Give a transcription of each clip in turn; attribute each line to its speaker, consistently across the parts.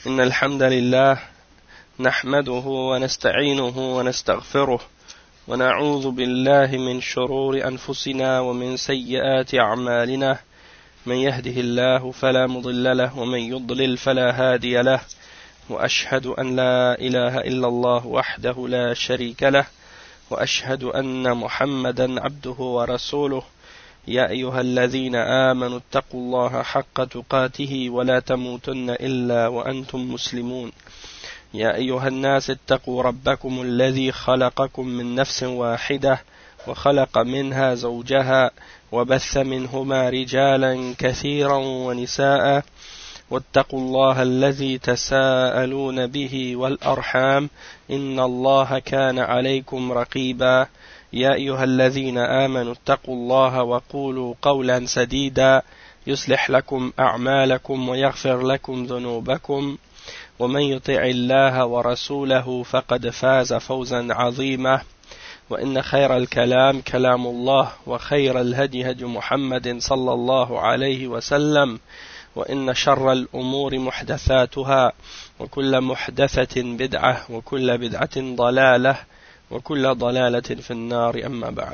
Speaker 1: إن الحمد لله نحمده ونستعينه ونستغفره ونعوذ بالله من شرور أنفسنا ومن سيئات أعمالنا من يهده الله فلا مضل له ومن يضلل فلا هادي له وأشهد أن لا إله إلا الله وحده لا شريك له وأشهد أن محمدا عبده ورسوله يا أيها الذين آمنوا اتقوا الله حق تقاته ولا تموتن إلا وأنتم مسلمون يا أيها الناس اتقوا ربكم الذي خلقكم من نفس واحدة وخلق منها زوجها وبث منهما رجالا كثيرا ونساء واتقوا الله الذي تساءلون به والأرحام إن الله كان عليكم رقيبا يا أيها الذين آمنوا اتقوا الله وقولوا قولا سديدا يصلح لكم أعمالكم ويغفر لكم ذنوبكم ومن يطع الله ورسوله فقد فاز فوزا عظيما وإن خير الكلام كلام الله وخير الهدي هدي محمد صلى الله عليه وسلم وإن شر الأمور محدثاتها وكل محدثة بدعة وكل بدعة ضلالة وكل ضلالة في النار أما بعد.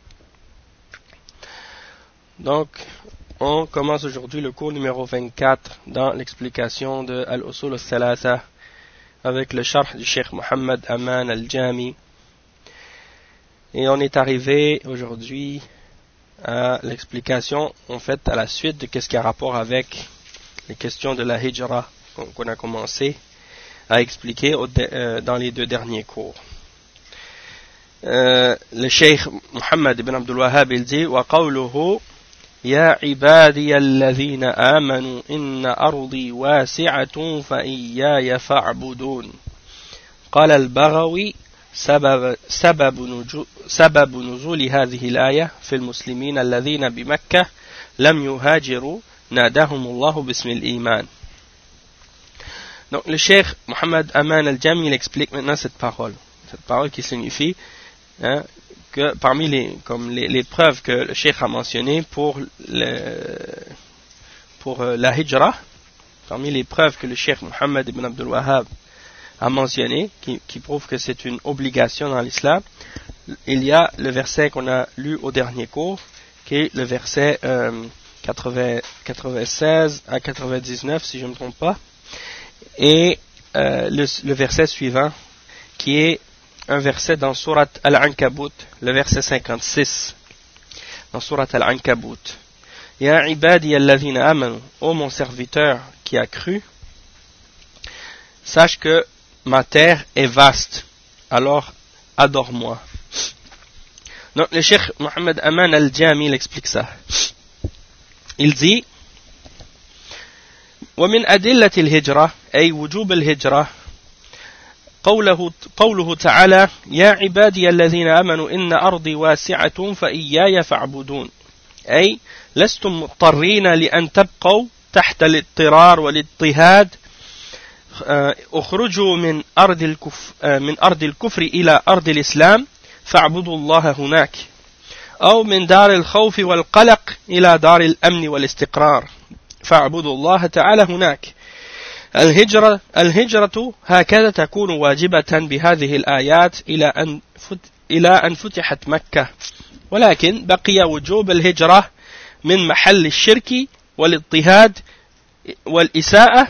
Speaker 1: Donc, on commence aujourd'hui le cours numéro 24 dans l'explication de Al-Usul al-Thalatha avec le sharh du Cheikh Mohammed Aman al-Jami. Et on est arrivé aujourd'hui à l'explication, en fait, à la suite de qu'est-ce qui a rapport avec les questions de la hijra qu'on a commencé à expliquer dans les deux derniers cours. Le Cheikh Mohammed ibn Abdul Wahhab il dit وقوله يا عبادي الذين آمنوا إن أرضي واسعة فإياي فاعبدون قال البغوي سبب نزول هذه الآية في المسلمين الذين بمكة لم يهاجروا ناداهم الله باسم الإيمان. Donc le Cheikh Mohammed Aman al-Jami il explique maintenant cette parole qui signifie que parmi les preuves que le Cheikh a mentionnées pour la hijra, parmi les preuves que le Cheikh Mohammed ibn Abdul Wahhab a mentionné, qui prouve que c'est une obligation dans l'islam, il y a le verset qu'on a lu au dernier cours, qui est le verset 96 à 99, si je ne me trompe pas, et le verset suivant, qui est un verset dans Surat Al-Ankabut, le verset 56, dans Surat Al-Ankabut. Ya ibadi alladhina amanu, ô mon serviteur qui a cru, sache que ma terre est vaste, alors adore-moi. Donc le Cheikh Mohammed Aman al-Jami il explique ça. Il dit ومن أدلة الهجرة أي وجوب الهجرة قوله تعالى يا عبادي الذين آمنوا إن أرضي واسعة فإياي فاعبدون أي لستم مضطرين لأن تبقوا تحت الاضطرار والاضطهاد اخرجوا من أرض الكفر إلى أرض الإسلام فاعبدوا الله هناك أو من دار الخوف والقلق إلى دار الأمن والاستقرار فاعبدوا الله تعالى هناك. الهجرة هكذا تكون واجبة بهذه الآيات إلى أن فتحت مكة، ولكن بقي وجوب الهجرة من محل الشرك والاضطهاد والإساءة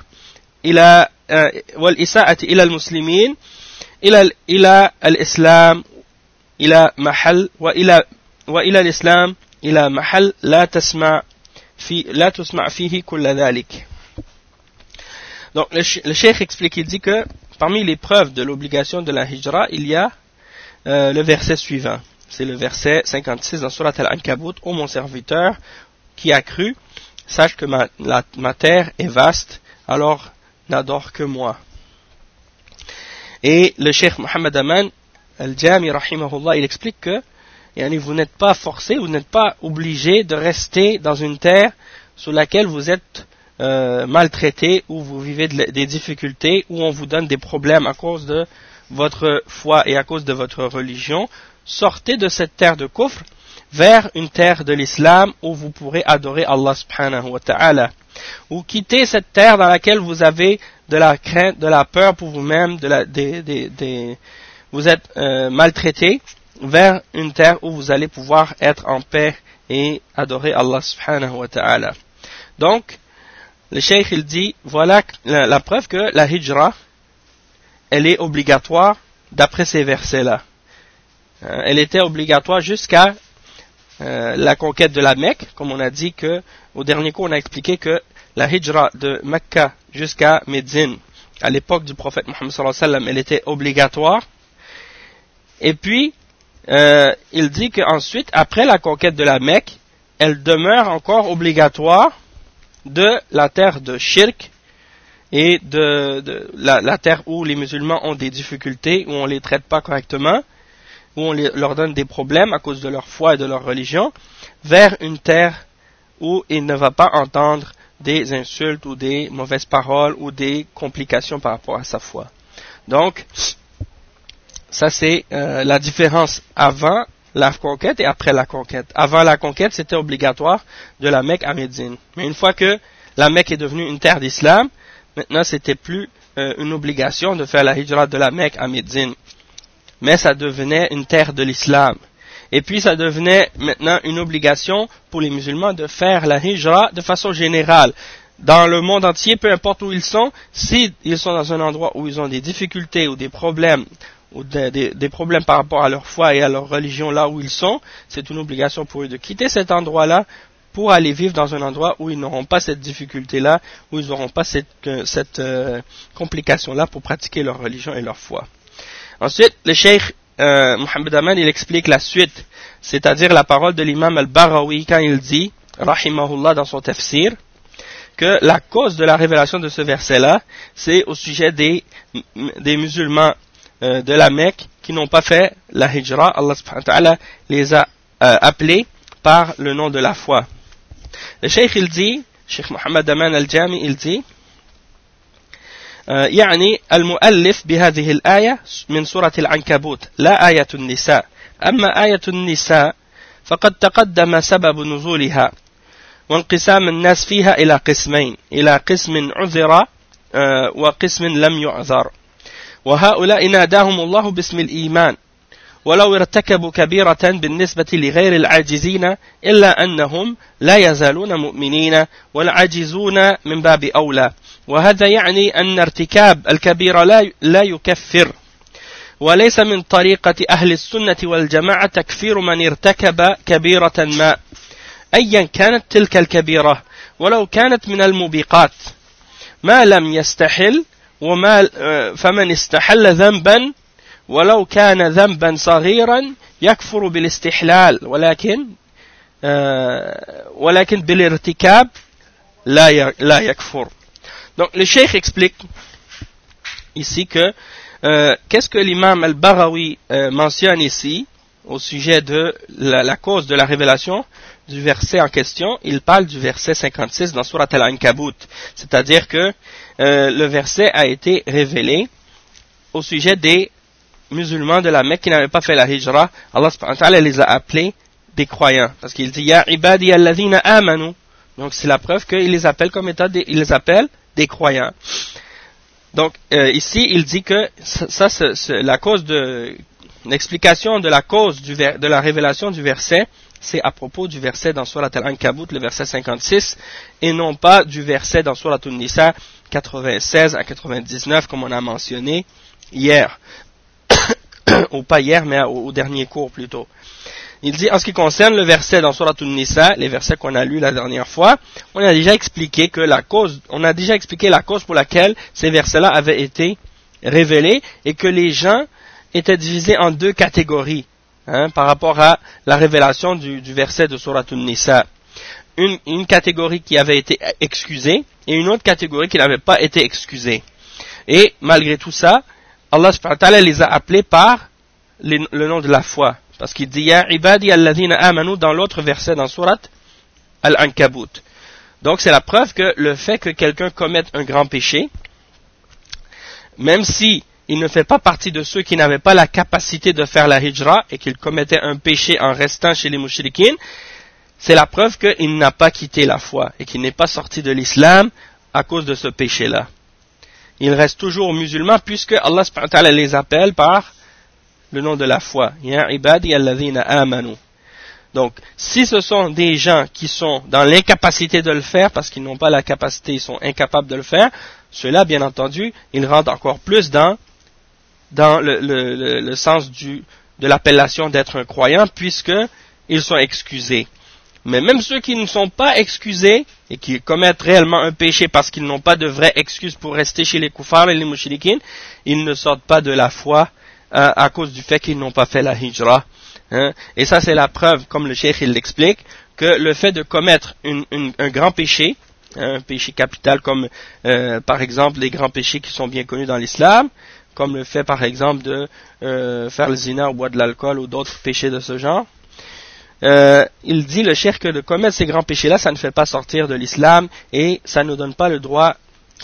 Speaker 1: إلى المسلمين إلى الإسلام إلى محل وإلى الإسلام إلى محل لا تسمع فيه كل ذلك. Donc le cheikh explique, il dit que parmi les preuves de l'obligation de la hijra, il y a le verset suivant. C'est le verset 56 dans Surat Al-Ankabut. Ô mon serviteur qui a cru, sache que ma terre est vaste, alors n'adore que moi. Et le cheikh Mohammed Aman al-Jami rahimahullah, il explique que vous n'êtes pas forcé, vous n'êtes pas obligé de rester dans une terre sur laquelle vous êtes maltraité, où vous vivez des difficultés, où on vous donne des problèmes à cause de votre foi et à cause de votre religion. Sortez de cette terre de kufr vers une terre de l'islam où vous pourrez adorer Allah subhanahu wa ta'ala. ou quitter cette terre dans laquelle vous avez de la crainte, de la peur pour vous-même, vous êtes maltraité, vers une terre où vous allez pouvoir être en paix et adorer Allah subhanahu wa ta'ala. Donc, le cheikh il dit, voilà la preuve que la hijra, elle est obligatoire d'après ces versets-là. Elle était obligatoire jusqu'à la conquête de la Mecque, comme on a dit que, au dernier cours on a expliqué que la hijra de Mecca jusqu'à Médine, à l'époque du prophète Mohammed sallallahu alayhi wa sallam, elle était obligatoire. Et puis, il dit qu'ensuite, après la conquête de la Mecque, elle demeure encore obligatoire de la terre de Shirk et de la terre où les musulmans ont des difficultés, où on les traite pas correctement, où on leur donne des problèmes à cause de leur foi et de leur religion, vers une terre où il ne va pas entendre des insultes ou des mauvaises paroles ou des complications par rapport à sa foi. Donc, ça c'est la différence avant la conquête et après la conquête. Avant la conquête, c'était obligatoire de la Mecque à Médine. Mais une fois que la Mecque est devenue une terre d'islam, maintenant c'était plus une obligation de faire la hijra de la Mecque à Médine. Mais ça devenait une terre de l'islam. Et puis ça devenait maintenant une obligation pour les musulmans de faire la hijra de façon générale. Dans le monde entier, peu importe où ils sont, s'ils sont dans un endroit où ils ont des difficultés ou des problèmes, ou des problèmes par rapport à leur foi et à leur religion là où ils sont, c'est une obligation pour eux de quitter cet endroit-là pour aller vivre dans un endroit où ils n'auront pas cette difficulté-là, où ils n'auront pas cette complication-là pour pratiquer leur religion et leur foi. Ensuite, le cheikh Mohammed Aman, il explique la suite, c'est-à-dire la parole de l'imam al-Barawi quand il dit, rahimahullah dans son tafsir, que la cause de la révélation de ce verset-là, c'est au sujet des musulmans de la Mecque qui n'ont pas fait la hijra. Allah subhanahu wa ta'ala les a appelés par le nom de la foi. Le cheikh il dit, Cheikh Mohammed Aman al-Jami il dit, يعني المؤلف بهذه الآية من سورة العنكبوت لا آية النساء. أما آية النساء فقد تقدم سبب نزولها وانقسام الناس فيها إلى قسمين، إلى قسم عذر وقسم لم يعذر، وهؤلاء ناداهم الله باسم الإيمان ولو ارتكبوا كبيرة بالنسبة لغير العاجزين إلا أنهم لا يزالون مؤمنين والعاجزون من باب أولى. وهذا يعني أن ارتكاب الكبيرة لا يكفر، وليس من طريقة أهل السنة والجماعة تكفير من ارتكب كبيرة ما أيا كانت تلك الكبيرة ولو كانت من الموبقات ما لم يستحل، فمن استحل ذنبا ولو كان ذنبا صغيرا يكفر بالاستحلال ولكن بالارتكاب لا يكفر. Donc le cheikh explique ici que qu'est-ce que l'imam al-Barawi mentionne ici au sujet de la cause de la révélation du verset en question. Il parle du verset 56 dans Surat al-Ankabut, c'est-à-dire que le verset a été révélé au sujet des musulmans de la Mecque qui n'avaient pas fait la hijra. Allah subhanahu wa ta'ala les a appelés des croyants, parce qu'il dit ya ibadi alladhina amanu. Donc c'est la preuve qu'il les appelle comme état il les appelle des croyants. Donc ici il dit que ça c'est la cause l'explication de la cause de la révélation du verset, c'est à propos du verset dans Surat al-Ankabut, le verset 56, et non pas du verset dans Surat an-Nisa 96 à 99 comme on a mentionné hier. Ou pas hier, mais au dernier cours plutôt. Il dit, en ce qui concerne le verset dans Surat an-Nisa, les versets qu'on a lus la dernière fois, on a déjà expliqué la cause pour laquelle ces versets-là avaient été révélés et que les gens étaient divisés en deux catégories, par rapport à la révélation du verset de Surat an-Nisa. Une catégorie qui avait été excusée et une autre catégorie qui n'avait pas été excusée. Et malgré tout ça, Allah subhanahu wa ta'ala les a appelés par le nom de la foi. Parce qu'il dit ya ibadi alladhina amanu dans l'autre verset dans Surat al-Ankabut. Donc c'est la preuve que le fait que quelqu'un commette un grand péché, même si il ne fait pas partie de ceux qui n'avaient pas la capacité de faire la hijra et qu'il commettait un péché en restant chez les mouchriquines, c'est la preuve qu'il n'a pas quitté la foi et qu'il n'est pas sorti de l'islam à cause de ce péché-là. Il reste toujours musulman puisque Allah subhanahu wa ta'ala les appelle par le nom de la foi. Ya ibadi alladhina amanu. Donc, si ce sont des gens qui sont dans l'incapacité de le faire, parce qu'ils n'ont pas la capacité, ils sont incapables de le faire, ceux-là, bien entendu, ils rentrent encore plus dans le sens de l'appellation d'être un croyant, puisqu'ils sont excusés. Mais même ceux qui ne sont pas excusés, et qui commettent réellement un péché parce qu'ils n'ont pas de vraie excuse pour rester chez les koufars et les mushrikin, ils ne sortent pas de la foi à cause du fait qu'ils n'ont pas fait la hijra. Hein? Et ça, c'est la preuve, comme le cheikh il l'explique, que le fait de commettre un grand péché, un péché capital comme par exemple les grands péchés qui sont bien connus dans l'islam, comme le fait par exemple de faire le zina ou boire de l'alcool ou d'autres péchés de ce genre, il dit le cheikh que de commettre ces grands péchés-là, ça ne fait pas sortir de l'islam et ça nous donne pas le droit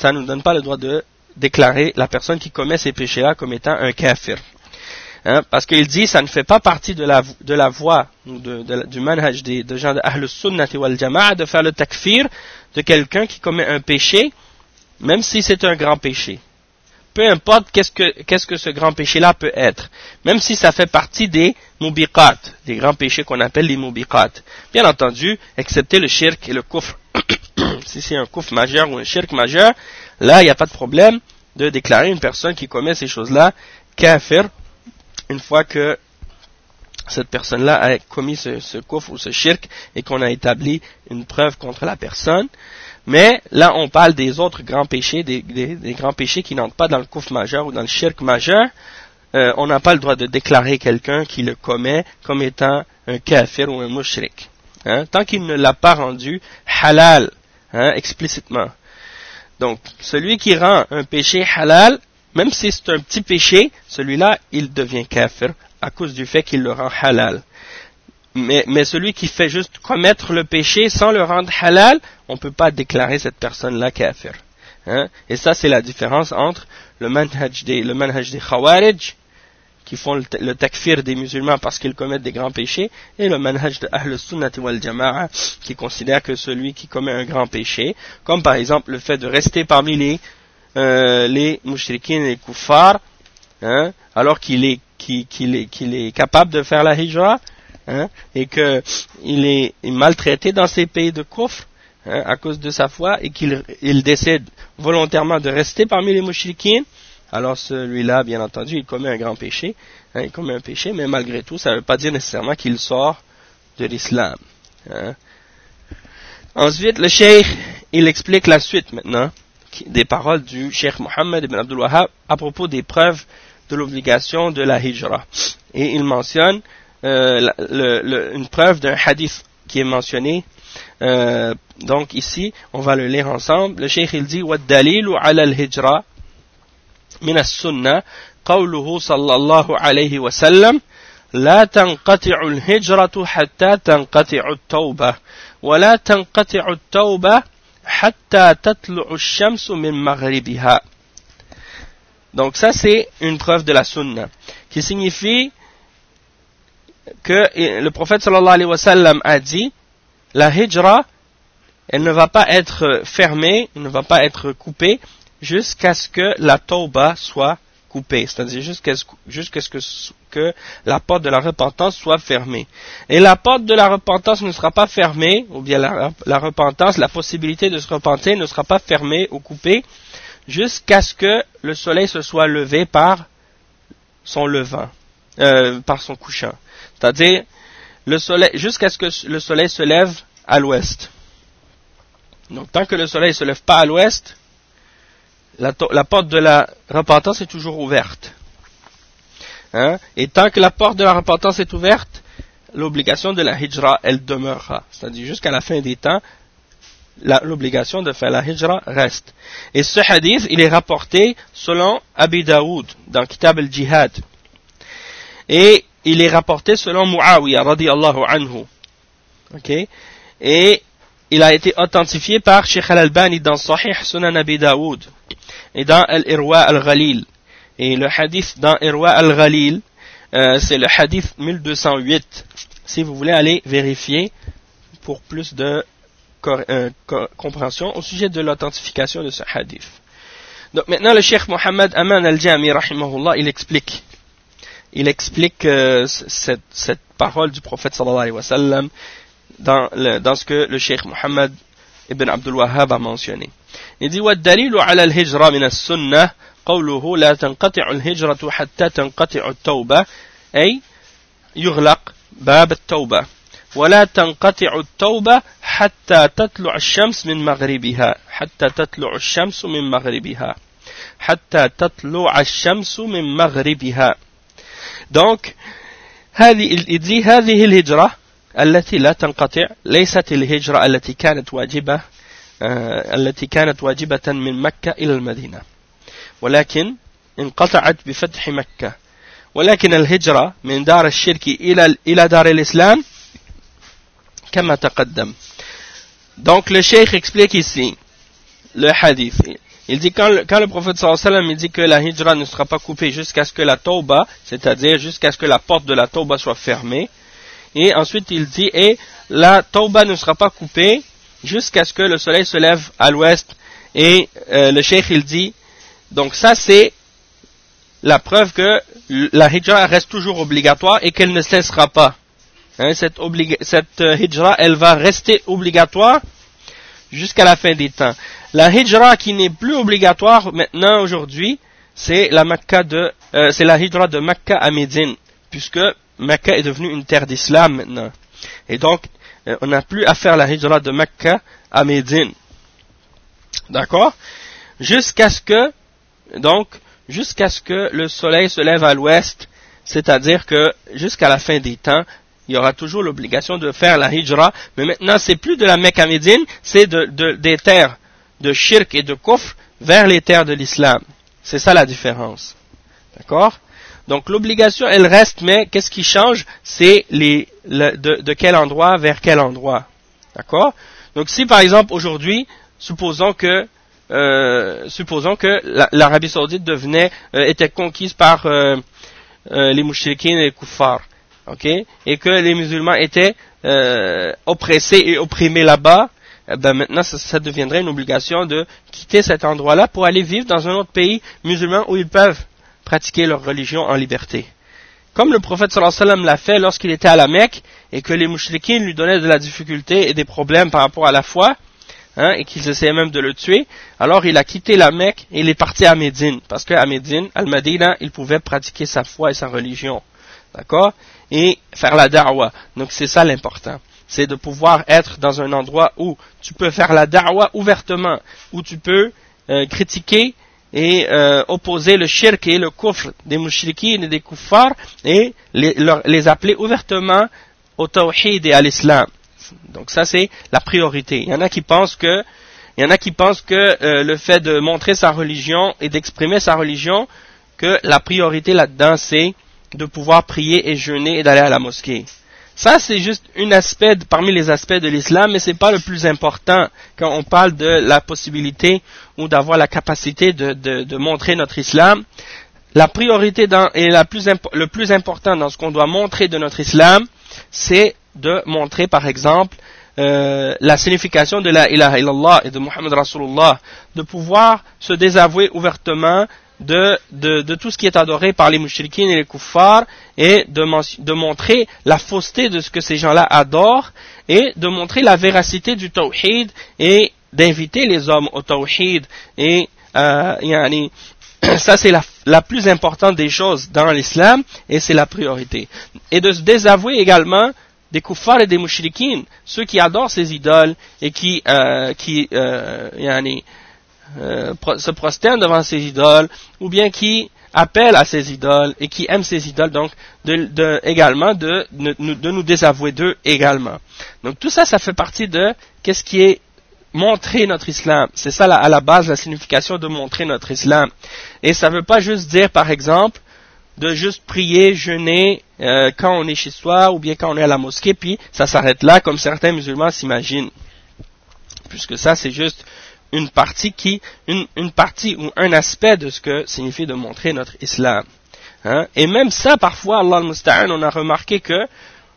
Speaker 1: de déclarer la personne qui commet ces péchés-là comme étant un kafir. Hein, parce qu'il dit ça ne fait pas partie de la voie du manhaj des gens de Ahl Sunnati wal Jama'a de faire le takfir de quelqu'un qui commet un péché, même si c'est un grand péché. Peu importe qu'est-ce que ce grand péché-là peut être, même si ça fait partie des mubiqat, des grands péchés qu'on appelle les mubiqat. Bien entendu, excepté le shirk et le kufr. Si c'est un kufr majeur ou un shirk majeur, là il n'y a pas de problème de déclarer une personne qui commet ces choses-là kafir, une fois que cette personne-là a commis ce kufr ou ce shirk et qu'on a établi une preuve contre la personne. Mais là, on parle des autres grands péchés, des grands péchés qui n'entrent pas dans le kufr majeur ou dans le shirk majeur. On n'a pas le droit de déclarer quelqu'un qui le commet comme étant un kafir ou un mushrik. Hein, tant qu'il ne l'a pas rendu halal, hein, explicitement. Donc, celui qui rend un péché halal, même si c'est un petit péché, celui-là, il devient kafir à cause du fait qu'il le rend halal. Mais celui qui fait juste commettre le péché sans le rendre halal, on ne peut pas déclarer cette personne-là kafir. Hein? Et ça, c'est la différence entre le manhaj des Khawarij, qui font le takfir des musulmans parce qu'ils commettent des grands péchés, et le manhaj de Ahl Sunnati wal Jama'a, qui considère que celui qui commet un grand péché, comme par exemple le fait de rester parmi les mushrikines et les kuffars, hein, alors qu'il est capable de faire la hijra, hein, et qu'il est maltraité dans ces pays de kufr, hein, à cause de sa foi, et qu'il décide volontairement de rester parmi les mushrikines, alors celui-là, bien entendu, il commet un grand péché, hein, il commet un péché, mais malgré tout, ça ne veut pas dire nécessairement qu'il sort de l'islam. Hein. Ensuite, le cheikh, il explique la suite maintenant des paroles du cheikh Mohammed ibn Abdul Wahhab à propos des preuves de l'obligation de la hijra. Et il mentionne une preuve d'un hadith qui est mentionné. Donc ici, on va le lire ensemble. Le cheikh il dit وَالدَّلِيلُ عَلَى الْهِجْرَةِ من السنة قوله صلى الله عليه وسلم لا تنقطع الهجرة حتى تنقطع التوبة ولا تنقطع التوبة حتى تطلع الشمس من مغربها. Donc ça c'est une preuve de la sunna qui signifie que le prophète sallallahu alayhi wa sallam a dit la hijra elle ne va pas être fermée, elle ne va pas être coupée jusqu'à ce que la tauba soit coupée, c'est-à-dire jusqu'à ce que la porte de la repentance soit fermée. Et la porte de la repentance ne sera pas fermée, ou bien la repentance, la possibilité de se repentir ne sera pas fermée ou coupée jusqu'à ce que le soleil se soit levé par son levant, par son couchant. C'est-à-dire jusqu'à ce que le soleil se lève à l'ouest. Donc tant que le soleil ne se lève pas à l'ouest, la porte de la repentance est toujours ouverte. Hein? Et tant que la porte de la repentance est ouverte, l'obligation de la hijra, elle demeurera. C'est-à-dire jusqu'à la fin des temps, l'obligation de faire la hijra reste. Et ce hadith, il est rapporté selon Abi Daoud, dans Kitab al-Jihad. Et il est rapporté selon Muawiyah, radiyallahu anhu. Okay? Et il a été authentifié par Sheikh al-Albani dans Sahih Sunan Abi Daoud et dans Al-Irwa al-Ghalil. Et le hadith dans Irwa al-Ghalil, c'est le hadith 1208. Si vous voulez aller vérifier, vous pour plus de compréhension au sujet de l'authentification de ce hadith. Donc maintenant le Cheikh Mohammed Aman al-Jami rahimahullah, il explique cette parole du prophète sallallahu alayhi wa sallam dans ce que le Cheikh Mohammed ibn Abdul Wahhab a mentionné. Il dit وَالدَّلِيلُ عَلَى الْهِجْرَةِ مِنَ السُّنَّةِ قوله لا تنقطع الهجرة حتى تنقطع التوبة أي يغلق باب التوبة ولا تنقطع التوبة حتى تطلع الشمس من مغربها حتى تطلع الشمس من مغربها حتى تطلع الشمس من مغربها. Donc il dit هذه الهجرة التي لا تنقطع ليست الهجرة التي كانت واجبة من مكة إلى المدينة ولكن انقطعت بفتح مكة ولكن الهجرة من دار الشرك إلى دار الإسلام كما تقدم. Donc le cheikh explique ici le hadith. Il dit quand le prophète sallallahu alayhi wa sallam il dit que la hijra ne sera pas coupée jusqu'à ce que la tauba, c'est-à-dire jusqu'à ce que la porte de la tauba soit fermée, et ensuite il dit et la tauba ne sera pas coupée jusqu'à ce que le soleil se lève à l'ouest, et le cheikh il dit donc ça c'est la preuve que la hijra reste toujours obligatoire et qu'elle ne cessera pas. Hein, cette hijra elle va rester obligatoire jusqu'à la fin des temps. La hijra qui n'est plus obligatoire maintenant aujourd'hui, c'est la hijra de Mecca à Médine, puisque Mecca est devenue une terre d'islam maintenant. Et donc, on n'a plus à faire la hijra de Mecca à Médine. D'accord? Jusqu'à ce que le soleil se lève à l'ouest, c'est-à-dire que jusqu'à la fin des temps, il y aura toujours l'obligation de faire la hijra, mais maintenant c'est plus de la Mecque à Médine, c'est des terres de shirk et de kufr vers les terres de l'islam. C'est ça la différence. D'accord? Donc l'obligation elle reste, mais qu'est-ce qui change? C'est de quel endroit vers quel endroit. D'accord? Donc si par exemple aujourd'hui, supposons que l'Arabie Saoudite était conquise par les mouchriquins et les kuffars. Okay? Et que les musulmans étaient oppressés et opprimés là-bas, maintenant ça deviendrait une obligation de quitter cet endroit-là pour aller vivre dans un autre pays musulman où ils peuvent pratiquer leur religion en liberté. Comme le prophète sallallahu alayhi wa sallam l'a fait lorsqu'il était à la Mecque et que les mouchriquins lui donnaient de la difficulté et des problèmes par rapport à la foi, hein, et qu'ils essayaient même de le tuer, alors il a quitté la Mecque et il est parti à Médine, parce qu'à Médine, Al-Madina, il pouvait pratiquer sa foi et sa religion. D'accord? Et faire la da'wa. Donc c'est ça l'important. C'est de pouvoir être dans un endroit où tu peux faire la da'wa ouvertement, où tu peux critiquer et opposer le shirk et le kufr des mouchriquines et des kuffars et les appeler ouvertement au tawhid et à l'islam. Donc ça c'est la priorité. Il y en a qui pensent que le fait de montrer sa religion et d'exprimer sa religion, que la priorité là-dedans c'est de pouvoir prier et jeûner et d'aller à la mosquée. Ça, c'est juste un aspect parmi les aspects de l'islam, mais c'est pas le plus important quand on parle de la possibilité ou d'avoir la capacité de montrer notre islam. La priorité le plus important dans ce qu'on doit montrer de notre islam, c'est de montrer, par exemple, la signification de la ilaha illallah et de Muhammad Rasulullah, de pouvoir se désavouer ouvertement de tout ce qui est adoré par les mouchriquines et les kuffars, et de montrer la fausseté de ce que ces gens-là adorent, et de montrer la véracité du tawhid, et d'inviter les hommes au tawhid, et ça c'est la plus importante des choses dans l'islam, et c'est la priorité. Et de se désavouer également des kuffars et des mouchriquines, ceux qui adorent ces idoles, et qui se prosternent devant ces idoles, ou bien qui appellent à ces idoles et qui aiment ces idoles, donc également de nous désavouer d'eux également. Donc tout ça, ça fait partie de qu'est-ce qui est montrer notre islam. C'est ça à la base la signification de montrer notre islam. Et ça ne veut pas juste dire, par exemple, de juste prier, jeûner quand on est chez soi ou bien quand on est à la mosquée, puis ça s'arrête là comme certains musulmans s'imaginent. Puisque ça, c'est juste une partie ou un aspect de ce que signifie de montrer notre islam. Hein? Et même ça, parfois, Allah al-Musta'an, on a remarqué que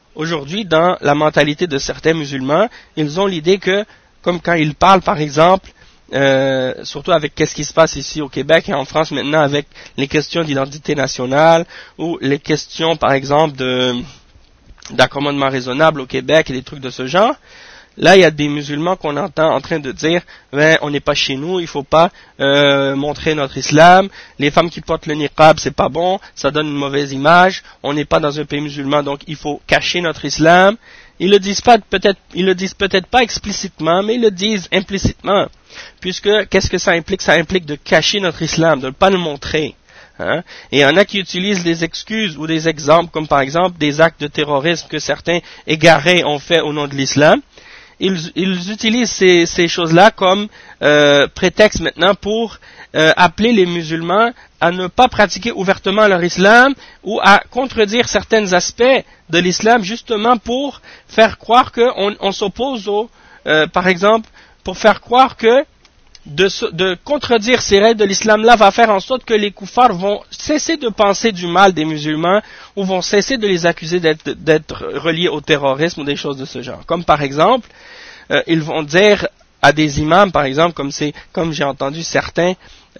Speaker 1: aujourd'hui, dans la mentalité de certains musulmans, ils ont l'idée que, comme quand ils parlent, par exemple, surtout avec qu'est-ce qui se passe ici au Québec et en France maintenant avec les questions d'identité nationale ou les questions, par exemple, d'accommodement raisonnable au Québec et des trucs de ce genre. Là, il y a des musulmans qu'on entend en train de dire on n'est pas chez nous, il faut pas montrer notre islam, les femmes qui portent le niqab, c'est pas bon, ça donne une mauvaise image, on n'est pas dans un pays musulman, donc il faut cacher notre islam. Ils le disent peut-être pas explicitement, mais ils le disent implicitement. Puisque qu'est-ce que ça implique? Ça implique de cacher notre islam, de ne pas le montrer. Hein? Et il y en a qui utilisent des excuses ou des exemples, comme par exemple des actes de terrorisme que certains égarés ont fait au nom de l'islam. Ils utilisent ces choses-là comme prétexte maintenant pour appeler les musulmans à ne pas pratiquer ouvertement leur islam ou à contredire certains aspects de l'islam justement pour faire croire qu'on s'oppose par exemple, pour faire croire que de contredire ces règles de l'islam-là va faire en sorte que les koufars vont cesser de penser du mal des musulmans ou vont cesser de les accuser d'être reliés au terrorisme ou des choses de ce genre. Comme par exemple, ils vont dire à des imams, par exemple, comme j'ai entendu certains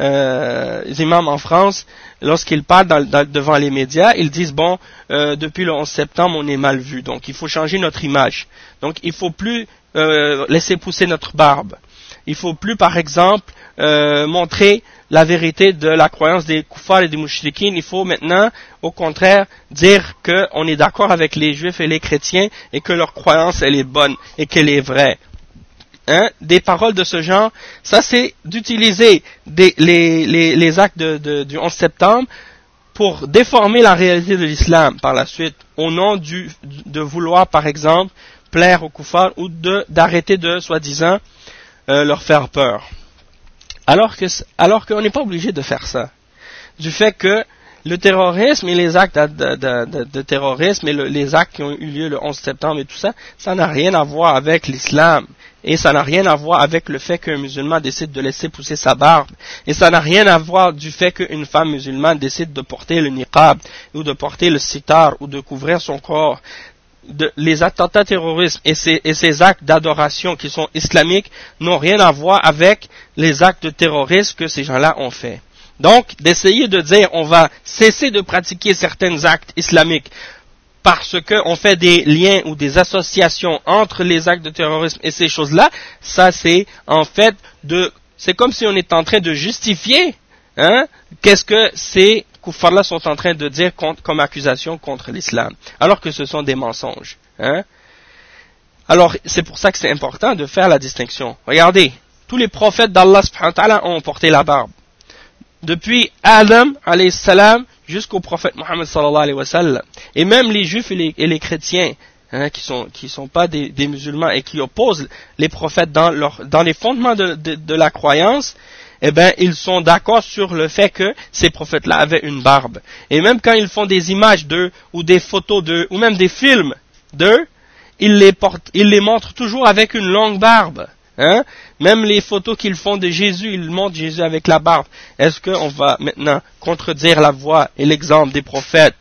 Speaker 1: imams en France, lorsqu'ils parlent devant les médias, ils disent depuis le 11 septembre, on est mal vu, donc il faut changer notre image. Donc il faut plus laisser pousser notre barbe. Il faut plus, par exemple, montrer la vérité de la croyance des koufars et des mouchriquines. Il faut maintenant, au contraire, dire qu'on est d'accord avec les juifs et les chrétiens et que leur croyance, elle est bonne et qu'elle est vraie. Hein? Des paroles de ce genre, ça c'est d'utiliser les actes du 11 septembre pour déformer la réalité de l'islam par la suite, au nom de vouloir, par exemple, plaire aux koufars ou d'arrêter de, soi-disant, leur faire peur. Alors qu'on n'est pas obligé de faire ça. Du fait que le terrorisme et les actes de terrorisme et les actes qui ont eu lieu le 11 septembre et tout ça, ça n'a rien à voir avec l'islam. Et ça n'a rien à voir avec le fait qu'un musulman décide de laisser pousser sa barbe. Et ça n'a rien à voir du fait qu'une femme musulmane décide de porter le niqab, ou de porter le sitar, ou de couvrir son corps. Les attentats terroristes et ces actes d'adoration qui sont islamiques n'ont rien à voir avec les actes de terrorisme que ces gens-là ont fait. Donc, d'essayer de dire on va cesser de pratiquer certains actes islamiques parce qu'on fait des liens ou des associations entre les actes de terrorisme et ces choses-là, ça c'est en fait c'est comme si on est en train de justifier qu'est-ce que ces koufars-là sont en train de dire comme accusation contre l'islam, alors que ce sont des mensonges. Alors, c'est pour ça que c'est important de faire la distinction. Regardez, tous les prophètes d'Allah subhanahu wa ta'ala ont porté la barbe. Depuis Adam, alayhi salam, jusqu'au prophète Mohammed sallallahu alayhi wa sallam. Et même les juifs et les chrétiens, qui sont pas des musulmans et qui opposent les prophètes dans les fondements de la croyance, eh ben, ils sont d'accord sur le fait que ces prophètes-là avaient une barbe. Et même quand ils font des images d'eux, ou des photos d'eux, ou même des films d'eux, ils les montrent toujours avec une longue barbe. Même les photos qu'ils font de Jésus, ils montrent Jésus avec la barbe. Est-ce qu'on va maintenant contredire la voix et l'exemple des prophètes,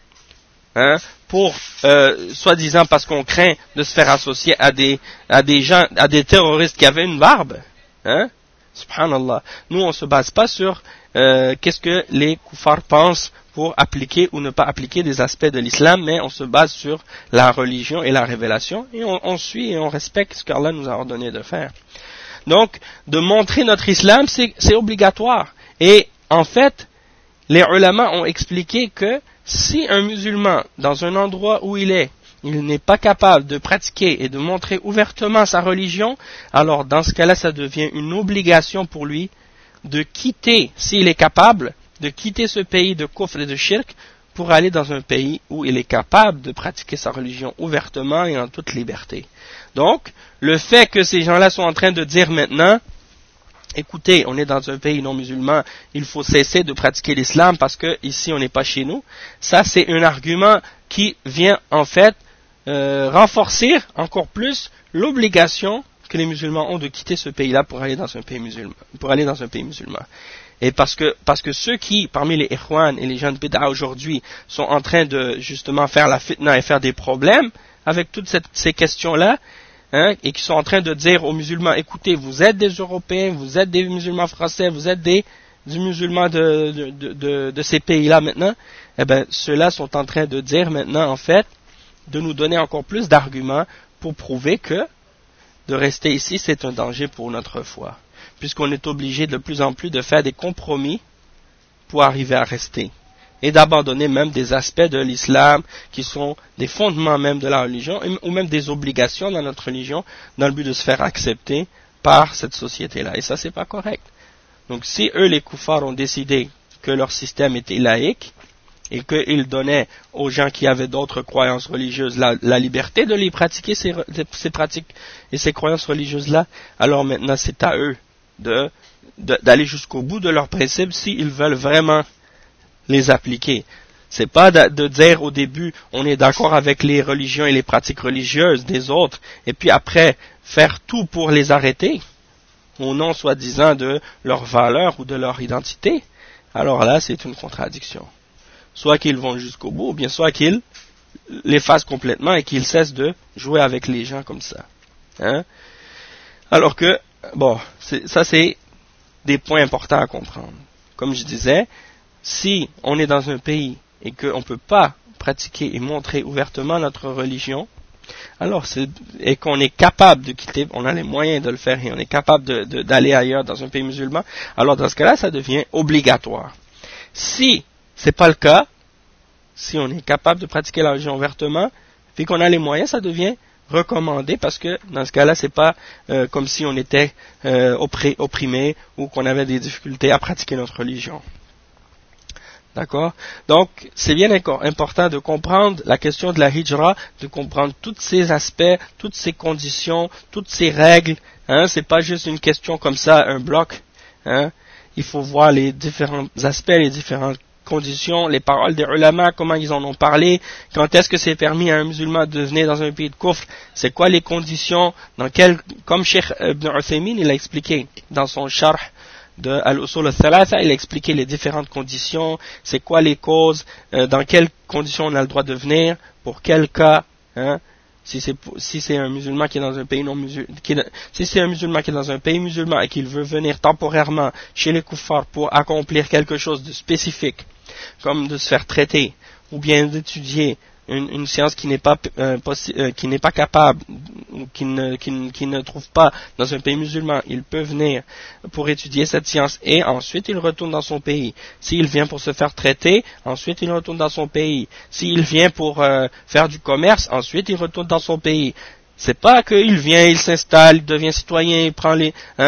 Speaker 1: pour, soi-disant parce qu'on craint de se faire associer à des terroristes qui avaient une barbe? Subhanallah. Nous, on se base pas sur qu'est-ce que les koufars pensent pour appliquer ou ne pas appliquer des aspects de l'islam, mais on se base sur la religion et la révélation, et on suit et on respecte ce qu'Allah nous a ordonné de faire. Donc, de montrer notre islam, c'est obligatoire. Et en fait, les ulama ont expliqué que si un musulman, dans un endroit où il n'est pas capable de pratiquer et de montrer ouvertement sa religion, alors dans ce cas-là, ça devient une obligation pour lui de quitter, s'il est capable, de quitter ce pays de kufr et de shirk pour aller dans un pays où il est capable de pratiquer sa religion ouvertement et en toute liberté. Donc, le fait que ces gens-là sont en train de dire maintenant, écoutez, on est dans un pays non musulman, il faut cesser de pratiquer l'islam parce que ici on n'est pas chez nous, ça c'est un argument qui vient en fait renforcer encore plus l'obligation que les musulmans ont de quitter ce pays-là pour aller dans un pays musulman. Et parce que ceux qui, parmi les Ikhwan et les gens de Bid'a aujourd'hui, sont en train de justement faire la fitna et faire des problèmes avec toutes ces questions-là, hein, et qui sont en train de dire aux musulmans, écoutez, vous êtes des Européens, vous êtes des musulmans français, vous êtes des musulmans de ces pays-là maintenant, eh ben, ceux-là sont en train de dire maintenant, en fait, de nous donner encore plus d'arguments pour prouver que de rester ici, c'est un danger pour notre foi, puisqu'on est obligé de plus en plus de faire des compromis pour arriver à rester, et d'abandonner même des aspects de l'islam qui sont des fondements même de la religion, ou même des obligations dans notre religion, dans le but de se faire accepter par cette société-là. Et ça, c'est pas correct. Donc si eux, les koufars, ont décidé que leur système était laïque, et qu'ils donnaient aux gens qui avaient d'autres croyances religieuses la liberté de les pratiquer, ces pratiques et ces croyances religieuses-là, alors maintenant c'est à eux d'aller jusqu'au bout de leurs principes s'ils veulent vraiment les appliquer. C'est pas de dire au début on est d'accord avec les religions et les pratiques religieuses des autres, et puis après faire tout pour les arrêter, au nom soi-disant de leur valeur ou de leur identité. Alors là c'est une contradiction. Soit qu'ils vont jusqu'au bout, ou bien soit qu'ils l'effacent complètement et qu'ils cessent de jouer avec les gens comme ça. Hein? Alors que, bon, ça c'est des points importants à comprendre. Comme je disais, si on est dans un pays et qu'on ne peut pas pratiquer et montrer ouvertement notre religion, alors et qu'on est capable de quitter, on a les moyens de le faire et on est capable d'aller ailleurs dans un pays musulman, alors dans ce cas-là, ça devient obligatoire. Si c'est pas le cas, si on est capable de pratiquer la religion ouvertement, puis qu'on a les moyens, ça devient recommandé, parce que dans ce cas-là, c'est pas comme si on était opprimé ou qu'on avait des difficultés à pratiquer notre religion. D'accord? Donc, c'est bien important de comprendre la question de la hijra, de comprendre tous ces aspects, toutes ces conditions, toutes ces règles. Hein? C'est pas juste une question comme ça, un bloc. Hein? Il faut voir les différents aspects, les différentes conditions, les paroles des ulama, comment ils en ont parlé, quand est-ce que c'est permis à un musulman de venir dans un pays de kufr, c'est quoi les conditions, comme Cheikh Ibn Uthaymin, il a expliqué dans son sharh de Al-Usul al-Thalatha, il a expliqué les différentes conditions, c'est quoi les causes, dans quelles conditions on a le droit de venir, pour quel cas, hein, si c'est un musulman qui est dans un pays non musulman, si c'est un musulman qui est dans un pays musulman et qu'il veut venir temporairement chez les kuffars pour accomplir quelque chose de spécifique, comme de se faire traiter, ou bien d'étudier une science qui n'est pas capable, ou qui ne trouve pas dans un pays musulman, il peut venir pour étudier cette science et ensuite il retourne dans son pays. S'il vient pour se faire traiter, ensuite il retourne dans son pays. S'il vient pour faire du commerce, ensuite il retourne dans son pays. C'est pas qu'il vient, il s'installe, il devient citoyen, il prend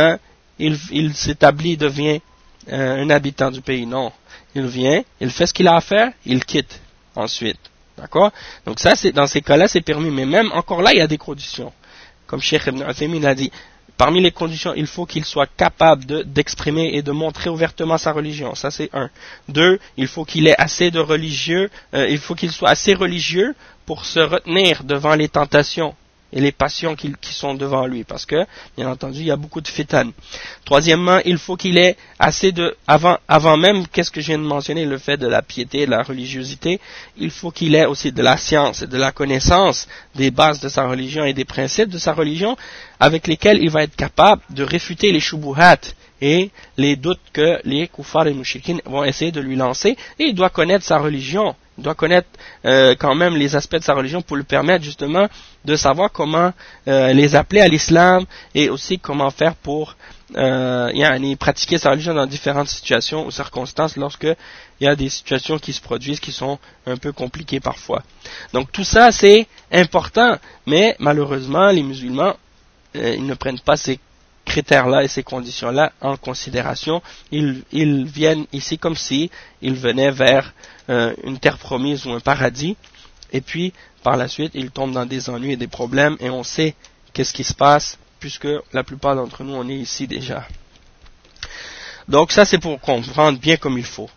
Speaker 1: il s'établit, il devient un habitant du pays. Non. Il vient, il fait ce qu'il a à faire, il quitte ensuite. D'accord? Donc ça, dans ces cas-là, c'est permis. Mais même encore là, il y a des conditions. Comme Cheikh Ibn Uthaymin a dit, parmi les conditions, il faut qu'il soit capable d'exprimer et de montrer ouvertement sa religion. Ça, c'est un. Deux, il faut qu'il ait assez de religieux, il faut qu'il soit assez religieux pour se retenir devant les tentations et les passions qui sont devant lui, parce que, bien entendu, il y a beaucoup de fitan. Troisièmement, il faut qu'il ait assez avant même, qu'est-ce que je viens de mentionner, le fait de la piété, de la religiosité, il faut qu'il ait aussi de la science et de la connaissance des bases de sa religion et des principes de sa religion, avec lesquels il va être capable de réfuter les shubuhat et les doutes que les kuffars et mouchikines vont essayer de lui lancer, et il doit connaître sa religion. Il doit connaître quand même les aspects de sa religion pour lui permettre justement de savoir comment les appeler à l'islam et aussi comment faire pour pratiquer sa religion dans différentes situations ou circonstances lorsque il y a des situations qui se produisent qui sont un peu compliquées parfois. Donc tout ça c'est important, mais malheureusement les musulmans ils ne prennent pas ces critères-là et ces conditions-là en considération. Ils viennent ici comme si ils venaient vers une terre promise ou un paradis, et puis par la suite ils tombent dans des ennuis et des problèmes, et on sait qu'est-ce qui se passe puisque la plupart d'entre nous on est ici déjà. Donc ça c'est pour comprendre bien comme il faut.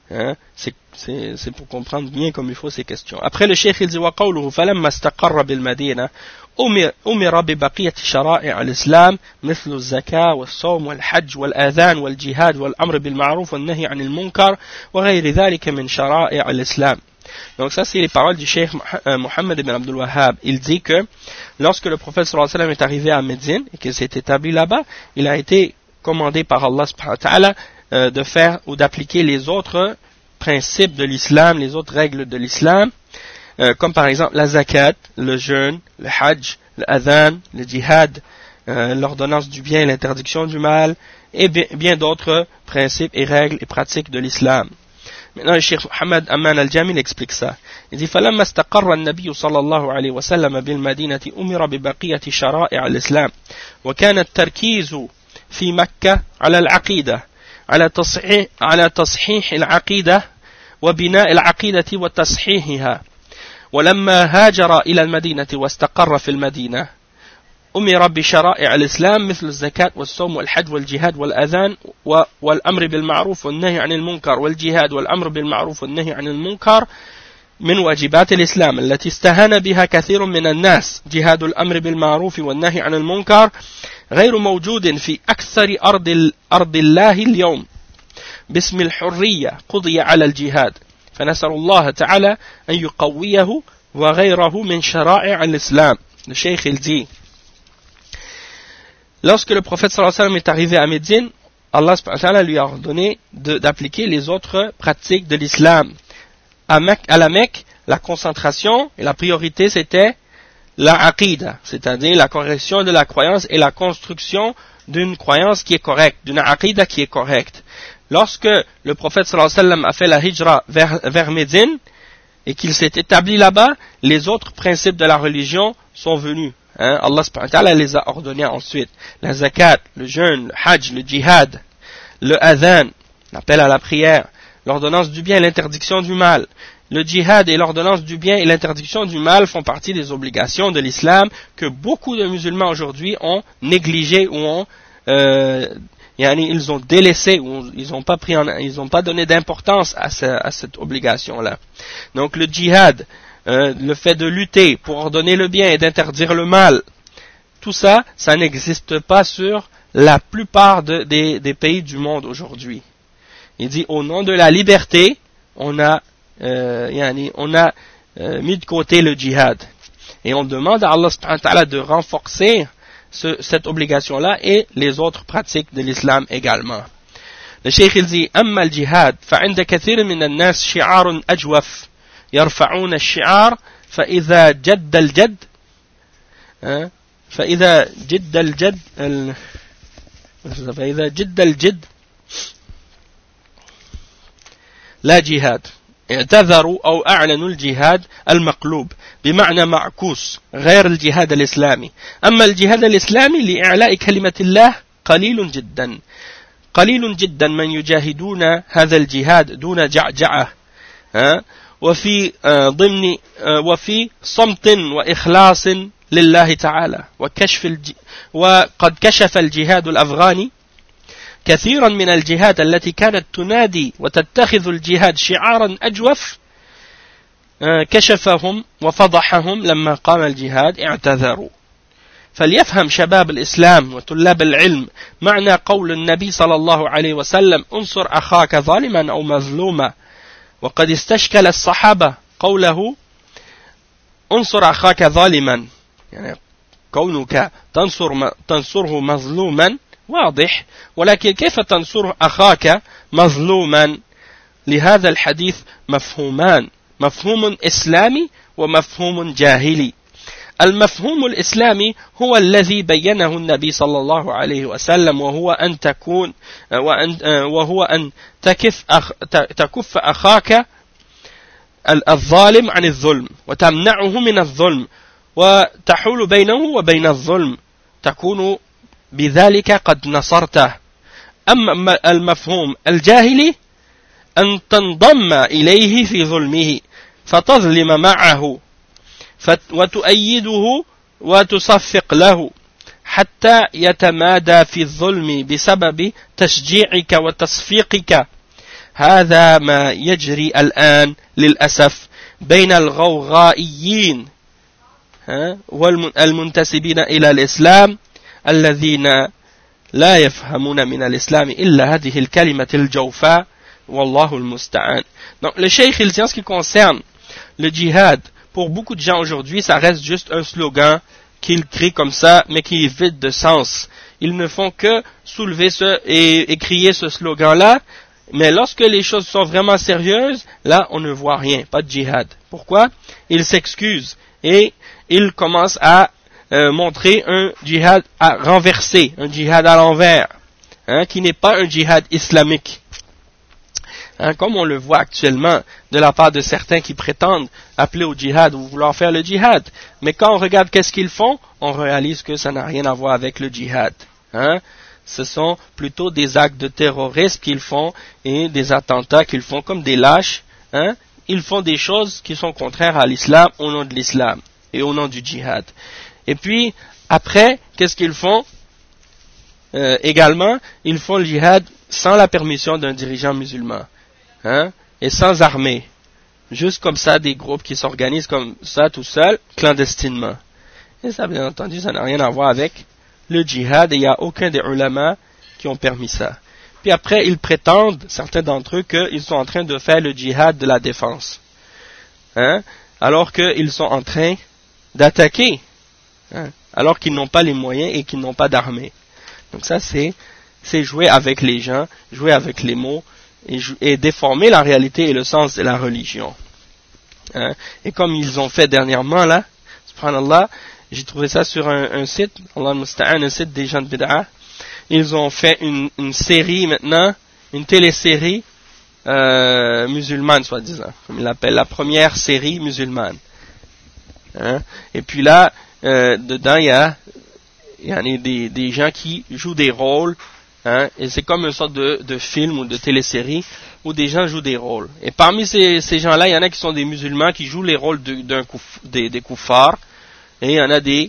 Speaker 1: Hein? C'est pour comprendre bien comme il faut ces questions. Après le cheikh il dit وقوله فلما استقر بالمدينة أمر ببقية شرائع الإسلام مثل الزكاة والصوم والحج والآذان والجهاد والأمر بالمعروف والنهي عن المنكر وغير ذلك من شرائع الإسلام. Donc ça c'est les paroles du cheikh Mohammed ibn Abdul Wahhab. Il dit que lorsque le prophète sallallahu alayhi wa sallam est arrivé à Médine et qu'il s'est établi là-bas, il a été commandé par Allah subhanahu wa ta'ala de faire ou d'appliquer les autres principes de l'islam, les autres règles de l'islam, comme par exemple la zakat, le jeûne, le hajj, le adhan, le djihad, l'ordonnance du bien et l'interdiction du mal, et bien d'autres principes et règles et pratiques de l'islam. Maintenant, le cheikh Mohammed Aman al-Jamil explique ça. Il dit فلما استقر النبي صلى الله عليه وسلم بالمدينة أمر ببقية شرائع الإسلام وكان التركيز في مكة على العقيدة على تصحيح العقيدة وبناء العقيدة وتصحيحها. ولما هاجر إلى المدينة واستقر في المدينة أمر بشرائع الإسلام مثل الزكاة والصوم والحج والجهاد والأذان والأمر بالمعروف والنهي عن المنكر والجهاد والأمر بالمعروف والنهي عن المنكر من واجبات الإسلام التي استهان بها كثير من الناس. جهاد الأمر بالمعروف والنهي عن المنكر غير موجود في أكثر أرض الله اليوم. باسم الحرية قضي على الجهاد فنسأل الله تعالى أن يقويه وغيره من شرائع الإسلام. Le cheikh il dit, lorsque le prophète sallallahu alayhi wa sallam est arrivé à Médine, Allah subhanahu wa ta'ala lui a ordonné d'appliquer les autres pratiques de l'islam. À la Mecque, la concentration et la priorité c'était la aqida, c'est-à-dire la correction de la croyance et la construction d'une croyance qui est correcte, d'une aqida qui est correcte. Lorsque le prophète sallallahu alayhi wa sallam a fait la hijra vers Médine et qu'il s'est établi là-bas, les autres principes de la religion sont venus. Allah subhanahu wa ta'ala les a ordonnés ensuite. La zakat, le jeûne, le hajj, le djihad, le adhan, l'appel à la prière, l'ordonnance du bien et l'interdiction du mal. Le djihad et l'ordonnance du bien et l'interdiction du mal font partie des obligations de l'islam que beaucoup de musulmans aujourd'hui ont négligé ou ont ils ont délaissé ou ils n'ont pas donné d'importance à cette obligation-là. Donc le djihad, le fait de lutter pour ordonner le bien et d'interdire le mal, tout ça, ça n'existe pas sur la plupart des pays du monde aujourd'hui. Il dit au nom de la liberté, on a mis de côté le djihad et on demande à Allah subhanahu wa ta'ala de renforcer cette obligation-là et les autres pratiques de l'islam également. Le cheikh il dit أما الجهاد فعند كثير من الناس شعار أجوف يرفعون الشعار فإذا جد الجد لا جهاد اعتذروا أو أعلنوا الجهاد المقلوب بمعنى معكوس غير الجهاد الإسلامي. أما الجهاد الإسلامي لإعلاء كلمة الله قليل جدا من يجاهدون هذا الجهاد دون جعجعة وفي صمت وإخلاص لله تعالى وقد كشف الجهاد الأفغاني كثيرا من الجهات التي كانت تنادي وتتخذ الجهاد شعارا أجوف كشفهم وفضحهم لما قام الجهاد اعتذروا. فليفهم شباب الإسلام وطلاب العلم معنى قول النبي صلى الله عليه وسلم انصر أخاك ظالما أو مظلوما. وقد استشكل الصحابة قوله انصر أخاك ظالما، يعني كونك تنصره مظلوما واضح، ولكن كيف تنصر أخاك مظلوما؟ لهذا الحديث مفهومان، مفهوم إسلامي ومفهوم جاهلي. المفهوم الإسلامي هو الذي بينه النبي صلى الله عليه وسلم، وهو أن تكف أخاك الظالم عن الظلم وتمنعه من الظلم وتحول بينه وبين الظلم، تكون بذلك قد نصرته. أما المفهوم الجاهلي أن تنضم إليه في ظلمه فتظلم معه وتؤيده وتصفق له حتى يتمادى في الظلم بسبب تشجيعك وتصفيقك هذا ما يجري الآن للأسف بين الغوغائيين والمنتسبين إلى الإسلام الذين لا يفهمون من الإسلام إلا هذه الكلمة الجوفاء والله المستعان. Donc le cheikh il dit en ce qui concerne le djihad, pour beaucoup de gens aujourd'hui ça reste juste un slogan qu'ils crient comme ça mais qui est vide de sens. Ils ne font que soulever et crier ce slogan là, mais lorsque les choses sont vraiment sérieuses, là on ne voit rien, pas de djihad. Pourquoi? Ils s'excusent et ils commencent à montrer un djihad à renverser, un djihad à l'envers, qui n'est pas un djihad islamique. Comme on le voit actuellement de la part de certains qui prétendent appeler au djihad ou vouloir faire le djihad. Mais quand on regarde qu'est-ce qu'ils font, on réalise que ça n'a rien à voir avec le djihad. Ce sont plutôt des actes de terrorisme qu'ils font et des attentats qu'ils font comme des lâches. Ils font des choses qui sont contraires à l'islam au nom de l'islam et au nom du djihad. Et puis, après, qu'est-ce qu'ils font? Également, ils font le djihad sans la permission d'un dirigeant musulman. Et sans armée. Juste comme ça, des groupes qui s'organisent comme ça tout seuls, clandestinement. Et ça, bien entendu, ça n'a rien à voir avec le djihad et il n'y a aucun des ulama qui ont permis ça. Puis après, ils prétendent, certains d'entre eux, qu'ils sont en train de faire le djihad de la défense. Alors qu'ils sont en train d'attaquer. Alors qu'ils n'ont pas les moyens et qu'ils n'ont pas d'armée. Donc ça, c'est jouer avec les gens, jouer avec les mots, et déformer la réalité et le sens de la religion. Et comme ils ont fait dernièrement là, subhanallah, j'ai trouvé ça sur un site, Allah al-Musta'an, un site des gens de Bid'a, ils ont fait une série maintenant, une télésérie musulmane soi-disant, comme ils l'appellent, la première série musulmane. Et puis là, dedans il y a des gens qui jouent des rôles. Et c'est comme une sorte de film ou de télésérie où des gens jouent des rôles. Et parmi ces gens-là, il y en a qui sont des musulmans qui jouent les rôles des kuffars. Et il y en a des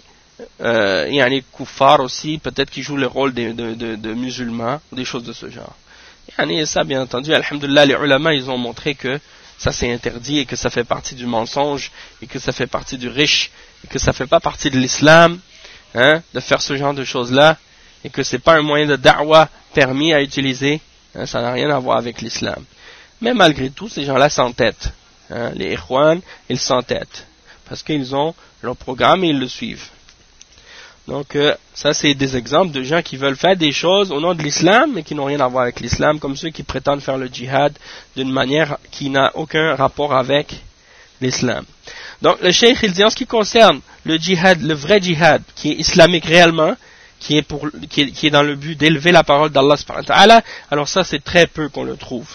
Speaker 1: kuffars aussi, peut-être qui jouent le rôle de musulmans, ou des choses de ce genre. Et ça, bien entendu, alhamdoulilah, les ulama, ils ont montré que ça c'est interdit et que ça fait partie du mensonge et que ça fait partie du riche et que ça fait pas partie de l'islam, de faire ce genre de choses-là. Et que c'est pas un moyen de da'wah permis à utiliser, ça n'a rien à voir avec l'islam. Mais malgré tout, ces gens-là s'entêtent. Les ikhwan, ils s'entêtent. Parce qu'ils ont leur programme et ils le suivent. Donc, ça c'est des exemples de gens qui veulent faire des choses au nom de l'islam, mais qui n'ont rien à voir avec l'islam, comme ceux qui prétendent faire le djihad d'une manière qui n'a aucun rapport avec l'islam. Donc, le cheikh, il dit en ce qui concerne le djihad, le vrai djihad, qui est islamique réellement, qui est dans le but d'élever la parole d'Allah subhanahu wa ta'ala, alors ça c'est très peu qu'on le trouve.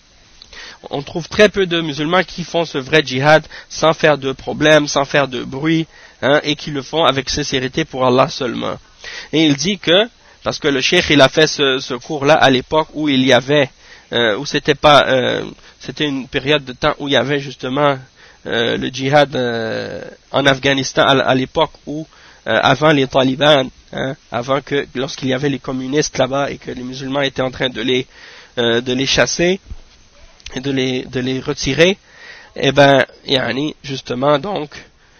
Speaker 1: On trouve très peu de musulmans qui font ce vrai djihad sans faire de problème, sans faire de bruit, et qui le font avec sincérité pour Allah seulement. Et il dit que, parce que le cheikh il a fait ce cours-là à l'époque où il y avait, c'était une période de temps où il y avait justement le djihad en Afghanistan à l'époque où avant les talibans, avant que lorsqu'il y avait les communistes là-bas et que les musulmans étaient en train de les chasser et de les retirer, et ben justement donc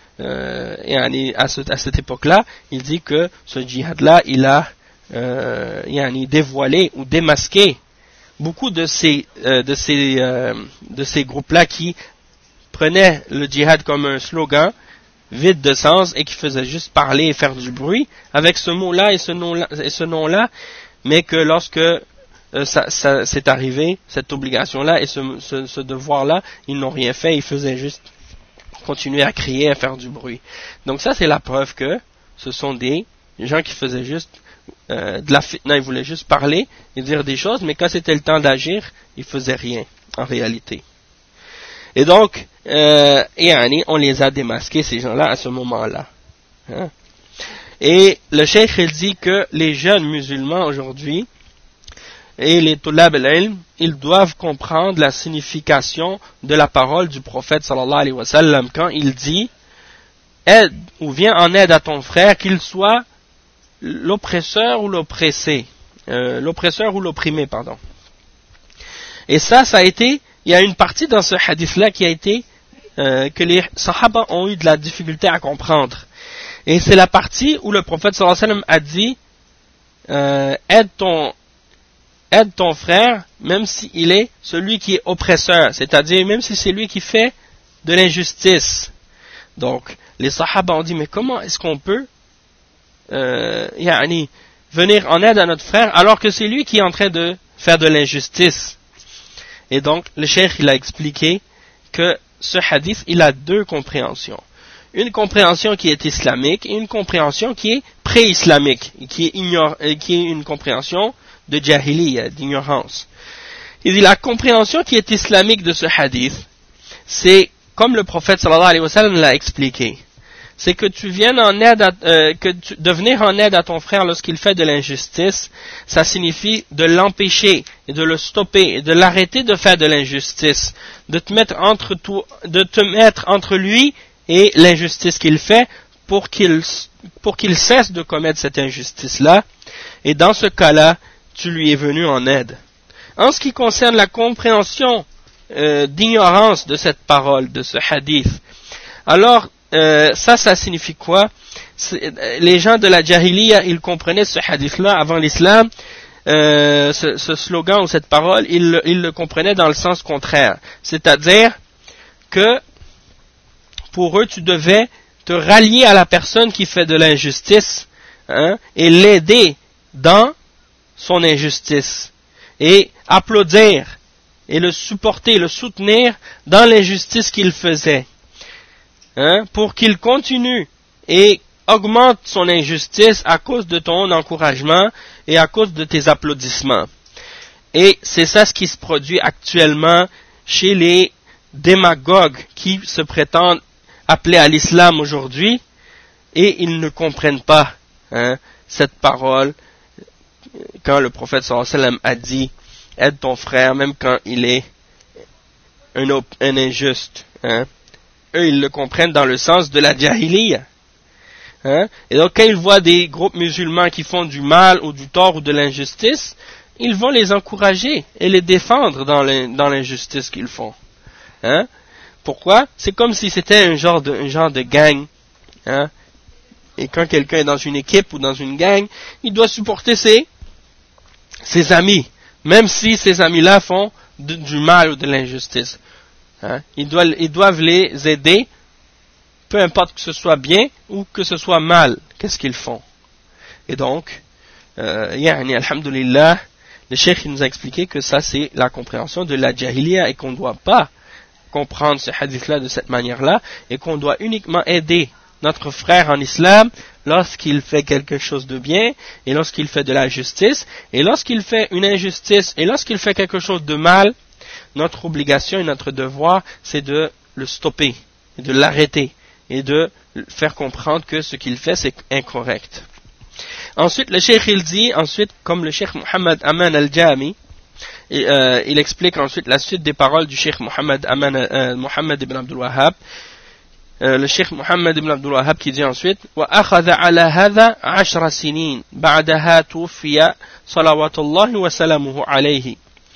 Speaker 1: à cette époque-là, il dit que ce djihad-là, il a dévoilé ou démasqué beaucoup de ces groupes-là qui prenaient le djihad comme un slogan vide de sens et qui faisait juste parler et faire du bruit avec ce mot-là et ce nom-là, mais que lorsque ça c'est arrivé, cette obligation-là et ce devoir-là, ils n'ont rien fait, ils faisaient juste continuer à crier, à faire du bruit. Donc ça c'est la preuve que ce sont des gens qui faisaient juste de la fitna, ils voulaient juste parler et dire des choses, mais quand c'était le temps d'agir, ils faisaient rien en réalité. Et donc, on les a démasqués, ces gens-là, à ce moment-là. Et le cheikh, il dit que les jeunes musulmans aujourd'hui, et les tulab al-ilm, ils doivent comprendre la signification de la parole du prophète sallallahu alayhi wa sallam quand il dit aide ou viens en aide à ton frère, qu'il soit l'oppresseur ou l'oppressé, l'oppresseur ou l'opprimé, pardon. Et ça a été, il y a une partie dans ce hadith-là qui a été, que les sahaba ont eu de la difficulté à comprendre. Et c'est la partie où le prophète sallallahu alayhi wa sallam a dit, aide ton frère, même s'il est celui qui est oppresseur, c'est-à-dire même si c'est lui qui fait de l'injustice. Donc, les sahaba ont dit, mais comment est-ce qu'on peut venir en aide à notre frère alors que c'est lui qui est en train de faire de l'injustice? Et donc, le cheikh il a expliqué que ce hadith, il a deux compréhensions. Une compréhension qui est islamique et une compréhension qui est pré-islamique, qui est une compréhension de jahiliya, d'ignorance. Il dit la compréhension qui est islamique de ce hadith, c'est comme le prophète sallallahu alayhi wa sallam l'a expliqué. C'est que tu viennes en aide de venir en aide à ton frère lorsqu'il fait de l'injustice, ça signifie de l'empêcher et de le stopper et de l'arrêter de faire de l'injustice, de te mettre entre lui et l'injustice qu'il fait pour qu'il cesse de commettre cette injustice-là. Et dans ce cas-là, tu lui es venu en aide. En ce qui concerne la compréhension d'ignorance de cette parole, de ce hadith, alors ça signifie quoi? Les gens de la Jahiliya, ils comprenaient ce hadith-là avant l'islam, ce slogan ou cette parole, ils le comprenaient dans le sens contraire. C'est-à-dire que pour eux, tu devais te rallier à la personne qui fait de l'injustice, et l'aider dans son injustice, et applaudir, et le supporter, le soutenir dans l'injustice qu'il faisait, pour qu'il continue et augmente son injustice à cause de ton encouragement et à cause de tes applaudissements. Et c'est ça ce qui se produit actuellement chez les démagogues qui se prétendent appelés à l'islam aujourd'hui, et ils ne comprennent pas cette parole quand le prophète sallallahu alayhi wa sallam a dit aide ton frère même quand il est un injuste. Eux ils le comprennent dans le sens de la jahiliya. Et donc quand ils voient des groupes musulmans qui font du mal ou du tort ou de l'injustice, ils vont les encourager et les défendre dans l'injustice qu'ils font. Pourquoi? C'est comme si c'était un genre de gang. Et quand quelqu'un est dans une équipe ou dans une gang, il doit supporter ses amis, même si ces amis-là font du mal ou de l'injustice. Ils doivent les aider, peu importe que ce soit bien ou que ce soit mal, qu'est-ce qu'ils font. Et donc, alhamdulillah, le cheikh nous a expliqué que ça c'est la compréhension de la jahiliya et qu'on ne doit pas comprendre ce hadith-là de cette manière-là et qu'on doit uniquement aider notre frère en islam lorsqu'il fait quelque chose de bien et lorsqu'il fait de la justice et lorsqu'il fait une injustice et lorsqu'il fait quelque chose de mal, notre obligation et notre devoir c'est de le stopper, et de l'arrêter et de faire comprendre que ce qu'il fait c'est incorrect. Ensuite le cheikh il dit, comme le cheikh Muhammad Aman al-Jami, il explique ensuite la suite des paroles du cheikh Muhammad ibn Abdul Wahhab. Le cheikh Muhammad ibn Abdul Wahhab qui dit ensuite وَأَخَذَ عَلَى هَذَا 10 سنين بعدها توفي صلوات الله وسلامه عليه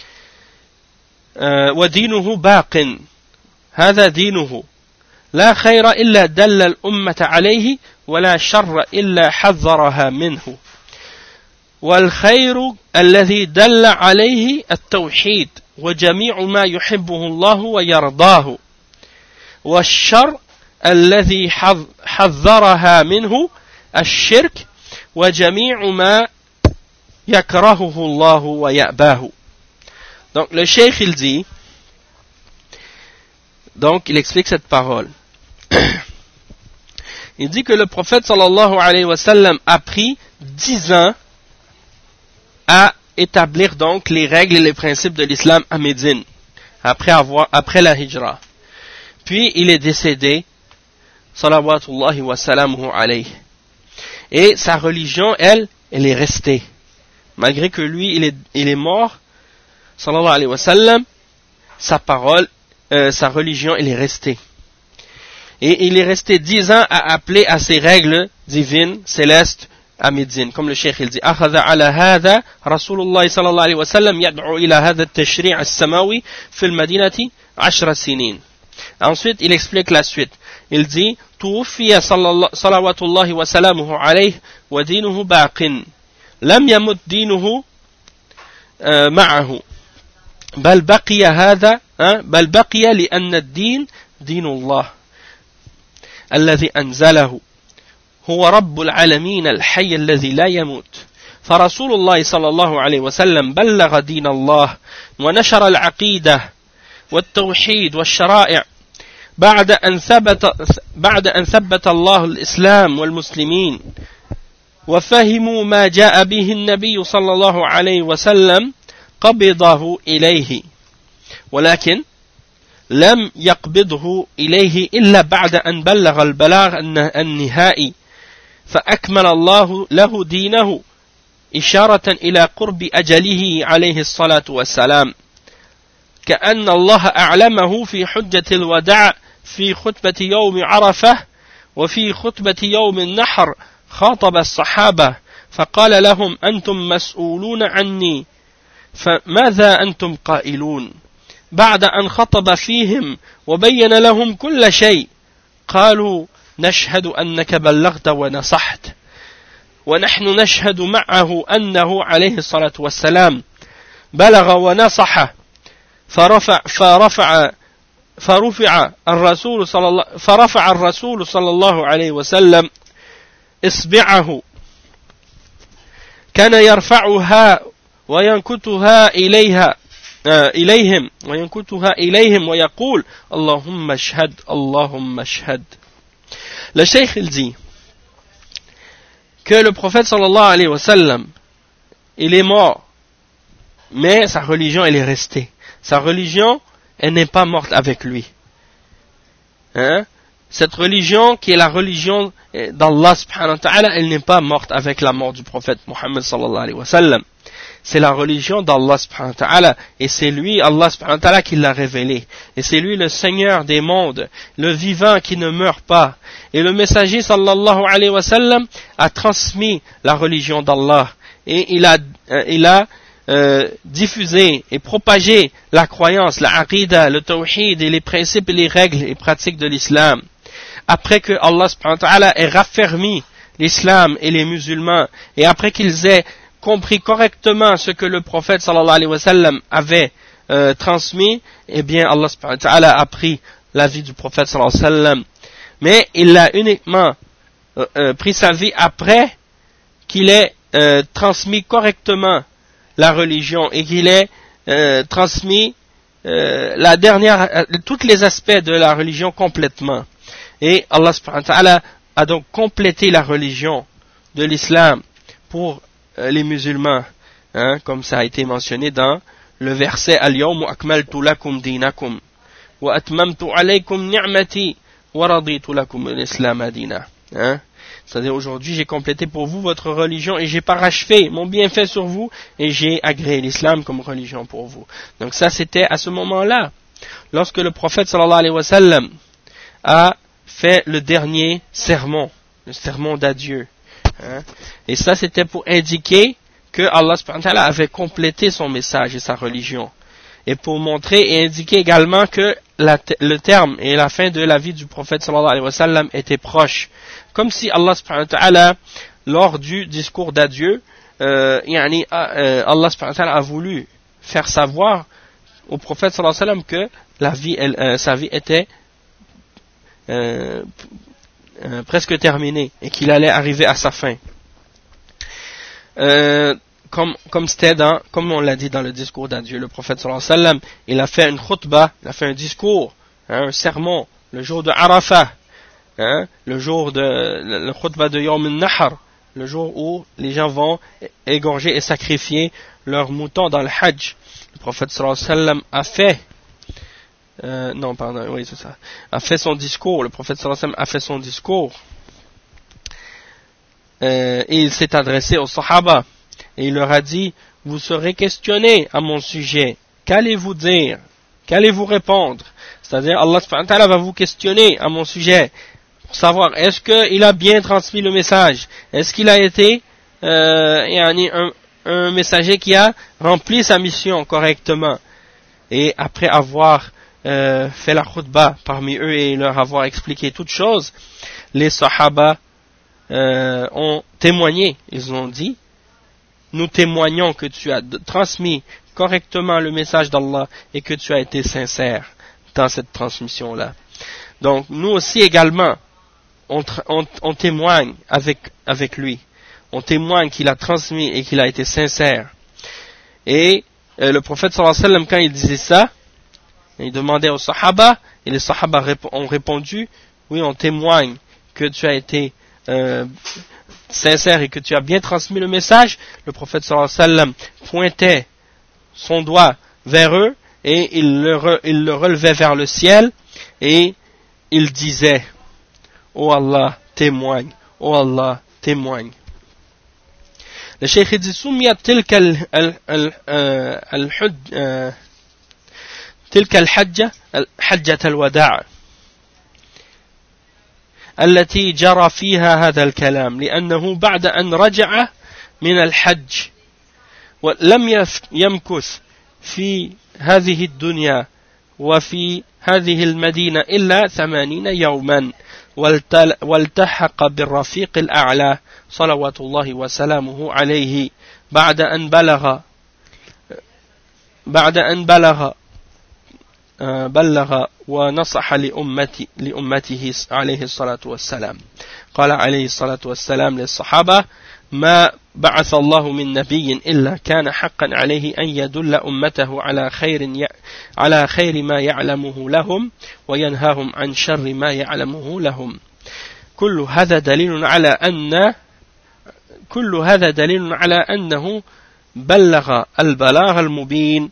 Speaker 1: ودينه باق هذا دينه لا خير إلا دل الأمة عليه ولا شر إلا حذرها منه والخير الذي دل عليه التوحيد وجميع ما يحبه الله ويرضاه والشر الذي حذرها منه الشرك وجميع ما يكرهه الله ويأباه. Donc le cheikh il dit, donc il explique cette parole. Il dit que le prophète sallallahu alayhi wa sallam a pris 10 ans à établir donc les règles et les principes de l'islam à Médine, après la hijra. Puis il est décédé, salawatullahi wa salamuhu alayhi. Et sa religion, elle est restée. Malgré que lui, il est mort, sallallahu alayhi wa sallam, sa religion, elle est restée. Et il est resté 10 ans à appeler à ces règles divines, célestes, à Médine. Comme le cheikh il dit, أخذ على هذا رسول الله صلى الله عليه وسلم يدعو إلى هذا التشريع السماوي في المدينة 10 سنين. Ensuite, il explique la suite. Il dit, توفي صلوات الله وسلامه عليه ودينه باق لم يمت دينه معه بل بقي لأن الدين دين الله الذي أنزله هو رب العالمين الحي الذي لا يموت فرسول الله صلى الله عليه وسلم بلغ دين الله ونشر العقيدة والتوحيد والشرائع بعد أن ثبت الله الإسلام والمسلمين وفهموا ما جاء به النبي صلى الله عليه وسلم قبضه إليه ولكن لم يقبضه إليه إلا بعد أن بلغ البلاغ النهائي فأكمل الله له دينه إشارة إلى قرب أجله عليه الصلاة والسلام كأن الله أعلمه في حجة الوداع في خطبة يوم عرفة وفي خطبة يوم النحر خاطب الصحابة فقال لهم أنتم مسؤولون عني فماذا أنتم قائلون بعد أن خطب فيهم وبين لهم كل شيء قالوا نشهد أنك بلغت ونصحت ونحن نشهد معه أنه عليه الصلاة والسلام بلغ ونصح فرفع الرسول صلى الله عليه وسلم إصبعه كان يرفعها وينكتها إليهم ويقول اللهم اشهد اللهم اشهد. Le cheikh il dit que le prophète sallallahu alayhi wa sallam il est mort mais sa religion elle est restée. Sa religion elle n'est pas morte avec lui. Cette religion qui est la religion d'Allah subhanahu wa ta'ala, elle n'est pas morte avec la mort du prophète Muhammad sallallahu alayhi wa sallam. C'est la religion d'Allah subhanahu wa ta'ala et c'est lui, Allah subhanahu wa ta'ala, qui l'a révélé. Et c'est lui le Seigneur des mondes, le vivant qui ne meurt pas. Et le messager sallallahu alayhi wa sallam a transmis la religion d'Allah et il a diffusé et propagé la croyance, la aqidah, le tawhid et les principes et les règles et pratiques de l'islam. Après que Allah subhanahu wa ta'ala ait raffermi l'islam et les musulmans et après qu'ils aient compris correctement ce que le prophète sallallahu alayhi wa sallam avait transmis, eh bien Allah subhanahu wa ta'ala a pris la vie du prophète sallallahu alayhi wa sallam. Mais il a uniquement pris sa vie après qu'il ait transmis correctement la religion et qu'il ait transmis tous les aspects de la religion complètement. Et Allah subhanahu wa ta'ala a donc complété la religion de l'islam pour les musulmans, comme ça a été mentionné dans le verset Al-Yawma akmaltu lakum dinakum wa atmamtu alaykum ni'mati wa raditu lakum al-islam dina. C'est-à-dire aujourd'hui j'ai complété pour vous votre religion et j'ai parachevé mon bienfait sur vous et j'ai agréé l'islam comme religion pour vous. Donc ça c'était à ce moment-là, lorsque le prophète sallallahu alayhi wa sallam a fait le dernier sermon, le sermon d'adieu. Et ça c'était pour indiquer que Allah subhanahu wa ta'ala avait complété son message et sa religion. Et pour montrer et indiquer également que le terme et la fin de la vie du prophète sallallahu alayhi wa sallam était proche. Comme si Allah subhanahu wa ta'ala, lors du discours d'adieu, Allah subhanahu wa ta'ala a voulu faire savoir au prophète sallallahu alayhi wa sallam que sa vie était presque terminé et qu'il allait arriver à sa fin. Comme on l'a dit dans le discours d'adieu, le prophète sallallahu alayhi wa sallam, il a fait une khutbah, il a fait un discours, un sermon, le jour de Arafah, le jour de le khutbah de Yawm al-Nahr, le jour où les gens vont égorger et sacrifier leurs moutons dans le Hajj. Le prophète sallallahu alayhi wa sallam a fait a fait son discours, le prophète sallallahu alayhi wa sallam a fait son discours et il s'est adressé aux Sahaba et il leur a dit, vous serez questionnés à mon sujet, qu'allez-vous dire, qu'allez-vous répondre? C'est-à-dire Allah subhanahu wa ta'ala va vous questionner à mon sujet pour savoir est-ce qu'il a bien transmis le message, est-ce qu'il a été un messager qui a rempli sa mission correctement. Et après avoir fait la khutbah parmi eux et leur avoir expliqué toutes choses, les sahaba ont témoigné. Ils ont dit: nous témoignons que tu as transmis correctement le message d'Allah et que tu as été sincère dans cette transmission-là. Donc nous aussi également, on témoigne avec lui. On témoigne qu'il a transmis et qu'il a été sincère. Et le prophète sallallahu alayhi wa sallam, quand il disait ça, il demandait aux sahaba, et les sahaba ont répondu: oui, on témoigne que tu as été sincère et que tu as bien transmis le message. Le prophète sallallahu alayhi wa sallam pointait son doigt vers eux et il le relevait vers le ciel et il disait: oh Allah, témoigne, oh Allah, témoigne. Le cheikh dit: سميت تلك الحجة حجة الوداع التي جرى فيها هذا الكلام لأنه بعد أن رجع من الحج ولم يمكث في هذه الدنيا وفي هذه المدينة إلا 80 يوما والتحق بالرفيق الأعلى صلوات الله وسلامه عليه بعد أن بلغ ونصح لأمته عليه الصلاة والسلام. قال عليه الصلاة والسلام للصحابة: ما بعث الله من نبي إلا كان حقا عليه أن يدل أمته على خير ما يعلمه لهم وينهاهم عن شر ما يعلمه لهم. كل هذا دليل على أنه بلغ البلاغ المبين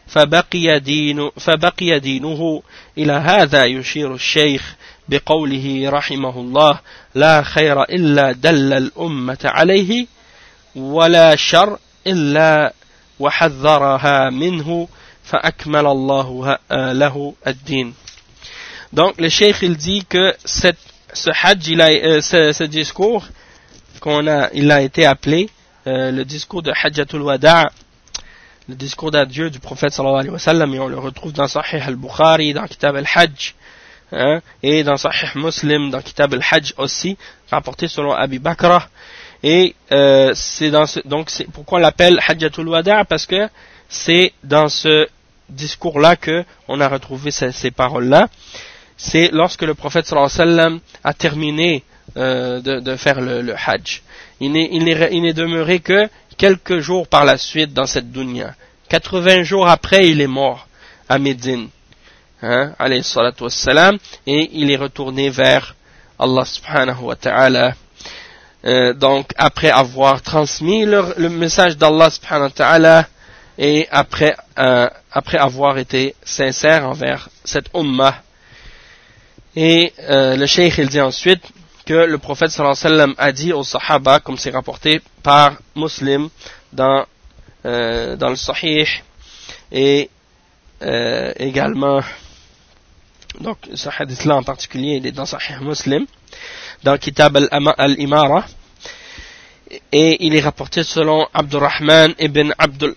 Speaker 1: فبقي دينه. إلى هذا يشير الشيخ بقوله رحمه الله: لا خير إلا دل الأمة عليه ولا شر إلا وحذرها منه فأكمل الله له الدين. Donc le cheikh il dit que ce hajj, ce discours il a été appelé le discours de Hajjatul Wada', le discours d'adieu du prophète sallallahu alayhi wa sallam, et on le retrouve dans Sahih al-Bukhari, dans Kitab al-Hajj, et dans Sahih Muslim, dans Kitab al-Hajj aussi, rapporté selon Abi Bakra. Et donc pourquoi on l'appelle Hajjatul Wada'? Parce que c'est dans ce discours-là que on a retrouvé ces paroles-là. C'est lorsque le prophète sallallahu alayhi wa sallam a terminé de faire le Hajj. Il n'est demeuré que quelques jours par la suite dans cette dunya. 80 jours après, il est mort à Médine, alayhi salatu wassalam, et il est retourné vers Allah subhanahu wa ta'ala. Donc après avoir transmis le message d'Allah subhanahu wa ta'ala et après avoir été sincère envers cette ummah. Et le cheikh il dit ensuite que le prophète sallallahu alayhi wa sallam a dit aux sahaba, comme c'est rapporté par Muslim dans le Sahih, et également, donc ce hadith-là en particulier, il est dans Sahih Muslim, dans Kitab al-Imara, et il est rapporté selon Abdurrahman ibn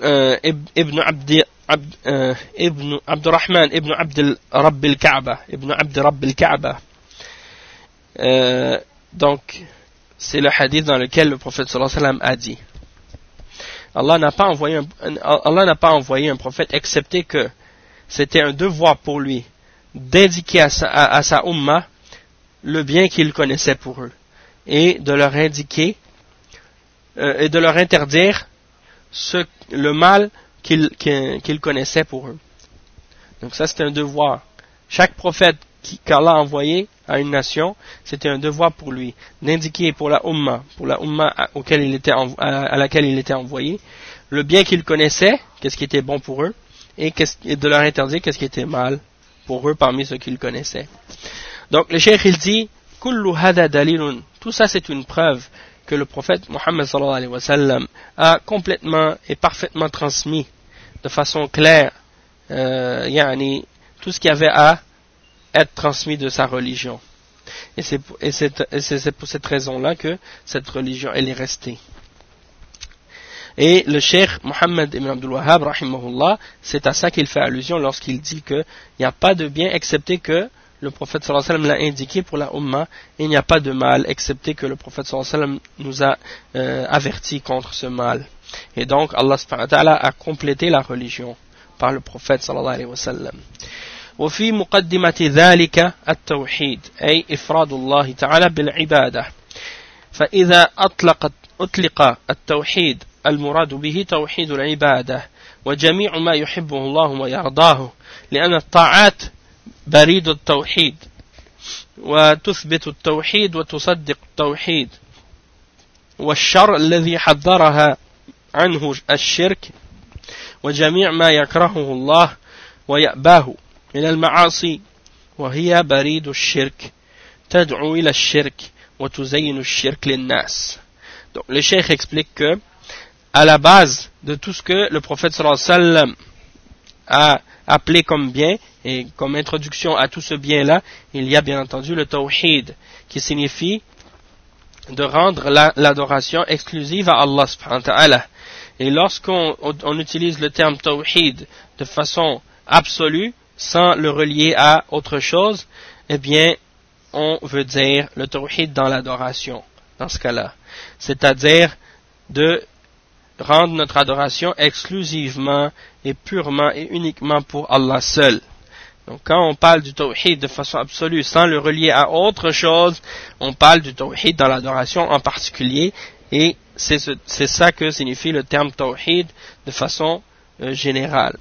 Speaker 1: Abdurrahman ibn Abd Rabb al-Ka'ba. Donc c'est le hadith dans lequel le prophète sallallahu alayhi wa sallam a dit: Allah n'a pas envoyé un prophète excepté que c'était un devoir pour lui d'indiquer à sa ummah le bien qu'il connaissait pour eux et de leur indiquer et de leur interdire le mal qu'il connaissait pour eux. Donc ça c'est un devoir. Chaque prophète qu'Allah a envoyé à une nation, c'était un devoir pour lui d'indiquer pour la ummah à laquelle il était envoyé, le bien qu'il connaissait, qu'est-ce qui était bon pour eux, et de leur interdire qu'est-ce qui était mal pour eux parmi ceux qu'ils connaissaient. Donc le cheikh il dit: kullu hada dalilun, tout ça c'est une preuve que le prophète Muhammad sallallahu alayhi wa sallam a complètement et parfaitement transmis de façon claire tout ce qu'il y avait à être transmis de sa religion. Et c'est pour cette raison-là que cette religion elle est restée. Et le cheikh Mohammed ibn Abdul Wahhab, rahimahullah, c'est à ça qu'il fait allusion lorsqu'il dit qu'il n'y a pas de bien excepté que le prophète sallallahu alayhi wa sallam l'a indiqué pour la Ummah, et il n'y a pas de mal excepté que le prophète sallallahu alayhi wa sallam nous a averti contre ce mal. Et donc Allah subhanahu wa ta'ala a complété la religion par le prophète sallallahu alayhi wa sallam. وفي مقدمة ذلك التوحيد أي إفراد الله تعالى بالعبادة فإذا أطلق التوحيد المراد به توحيد العبادة وجميع ما يحبه الله ويرضاه لأن الطاعات بريد التوحيد وتثبت التوحيد وتصدق التوحيد والشر الذي حذرها عنه الشرك وجميع ما يكرهه الله ويأباه من المعاصي وهي بريد الشرك تدعو إلى الشرك وتزين الشرك للناس. Donc le cheikh explique que à la base de tout ce que le prophète sallallahu alayhi wa sallam a appelé comme bien et comme introduction à tout ce bien-là, il y a bien entendu le tawhid qui signifie de rendre l'adoration exclusive à Allah subhanahu wa ta'ala. Et lorsqu'on utilise le terme tawhid de façon absolue, sans le relier à autre chose, eh bien, on veut dire le tawhid dans l'adoration, dans ce cas-là. C'est-à-dire de rendre notre adoration exclusivement et purement et uniquement pour Allah seul. Donc, quand on parle du tawhid de façon absolue, sans le relier à autre chose, on parle du tawhid dans l'adoration en particulier, et c'est ça que signifie le terme tawhid de façon générale.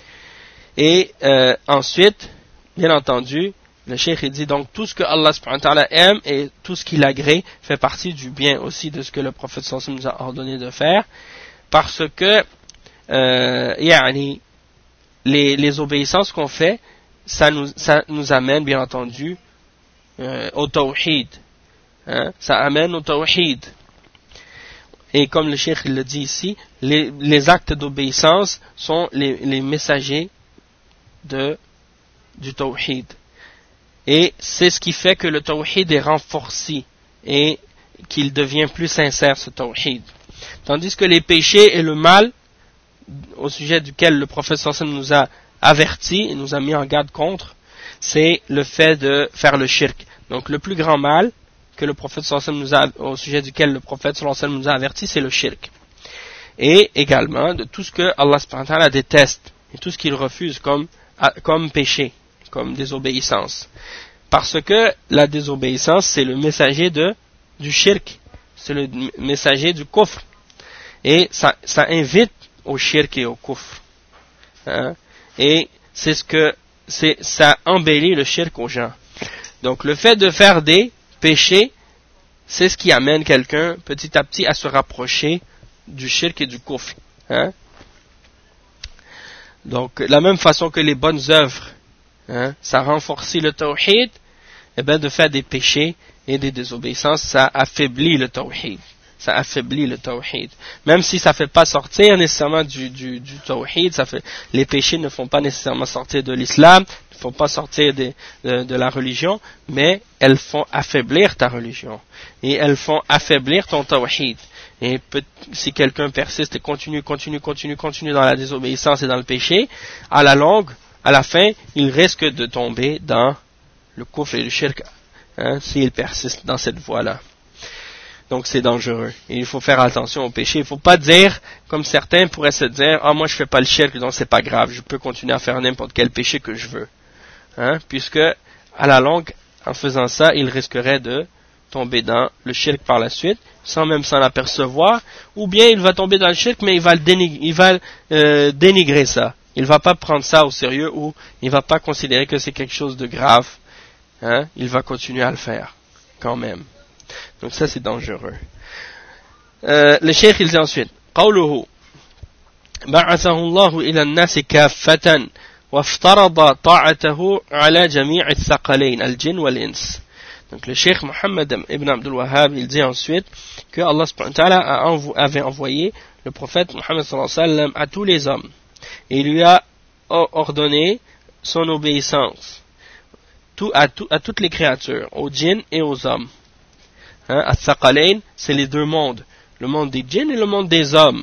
Speaker 1: Et ensuite, bien entendu, le cheikh dit donc tout ce que Allah subhanahu wa ta'ala aime et tout ce qu'il agrée fait partie du bien aussi de ce que le prophète sallallahu alayhi wa sallam nous a ordonné de faire, parce que les obéissances qu'on fait, ça nous amène bien entendu au tawhid, hein, ça amène au tawhid. Et comme le cheikh le dit ici, les actes d'obéissance sont les messagers du tawhid. Et c'est ce qui fait que le tawhid est renforcé et qu'il devient plus sincère, ce tawhid. Tandis que les péchés et le mal, au sujet duquel le prophète sallallahu alayhi wa sallam nous a averti et nous a mis en garde contre, c'est le fait de faire le shirk. Donc le plus grand mal que le prophète sallallahu alayhi wa sallam au sujet duquel le prophète sallallahu alayhi wa sallam nous a averti, c'est le shirk. Et également de tout ce que Allah subhanahu wa ta'ala déteste et tout ce qu'il refuse comme péché, comme désobéissance. Parce que la désobéissance, c'est le messager du shirk, c'est le messager du kufr. Et ça invite au shirk et au kufr. Hein? Et ça embellit le shirk aux gens. Donc le fait de faire des péchés, c'est ce qui amène quelqu'un petit à petit à se rapprocher du shirk et du kufr. Hein? Donc, la même façon que les bonnes œuvres, hein, ça renforce le tawhid, et bien de faire des péchés et des désobéissances, ça affaiblit le tawhid. Ça affaiblit le tawhid. Même si ça ne fait pas sortir nécessairement du tawhid, les péchés ne font pas nécessairement sortir de l'islam, ne font pas sortir de la religion, mais elles font affaiblir ta religion. Et elles font affaiblir ton tawhid. Et si quelqu'un persiste et continue dans la désobéissance et dans le péché, à la longue, à la fin, il risque de tomber dans le kufr et le shirk, hein, s'il persiste dans cette voie-là. Donc c'est dangereux. Et il faut faire attention au péché. Il ne faut pas dire, comme certains pourraient se dire, ah moi je fais pas le shirk, donc c'est pas grave, je peux continuer à faire n'importe quel péché que je veux. Hein, puisque, à la longue, en faisant ça, il risquerait de tomber dans le shirk par la suite, sans même s'en apercevoir, ou bien il va tomber dans le shirk, mais il va dénigrer ça. Il va pas prendre ça au sérieux, ou il va pas considérer que c'est quelque chose de grave. Hein? Il va continuer à le faire, quand même. Donc ça c'est dangereux. Le cheikh il dit ensuite, قوله بعثه الله إلى الناس كافة وافترض طاعته على جميع الثقلين الجن والإنس. Donc le cheikh Mohammed ibn Abdul Wahhab il dit ensuite que Allah subhanahu wa ta'ala avait envoyé le prophète Mohammed sallallahu alayhi wa sallam à tous les hommes et il lui a ordonné son obéissance à toutes les créatures, aux djinns et aux hommes. Al-Thaqalayn, c'est les deux mondes, le monde des djinns et le monde des hommes.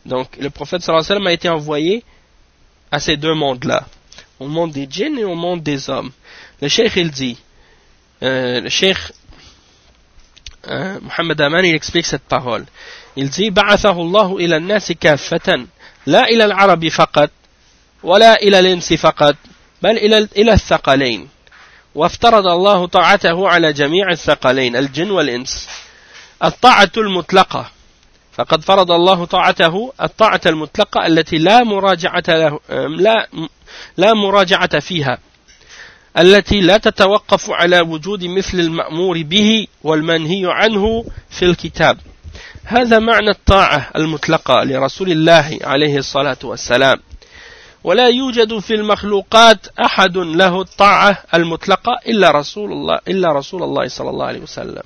Speaker 1: Donc le prophète sallallahu alayhi wa sallam a été envoyé à ces deux mondes-là, au monde des djinns et au monde des hommes. Le cheikh il dit, le cheikh Muhammad Aman il explique cette parole. Il dit بعثه الله إلى الناس كافة لا إلى العرب فقط ولا إلى الإنس فقط بل إلى الثقلين وافترض الله طاعته على جميع الثقلين الجن والإنس الطاعة المطلقة فقد فرض الله طاعته الطاعة المطلقة التي لا مراجعة فيها التي لا تتوقف على وجود مثل المأمور به والمنهي عنه في الكتاب. هذا معنى الطاعة المطلقة لرسول الله عليه الصلاة والسلام. ولا يوجد في المخلوقات أحد له الطاعة المطلقة إلا رسول الله صلى الله عليه وسلم.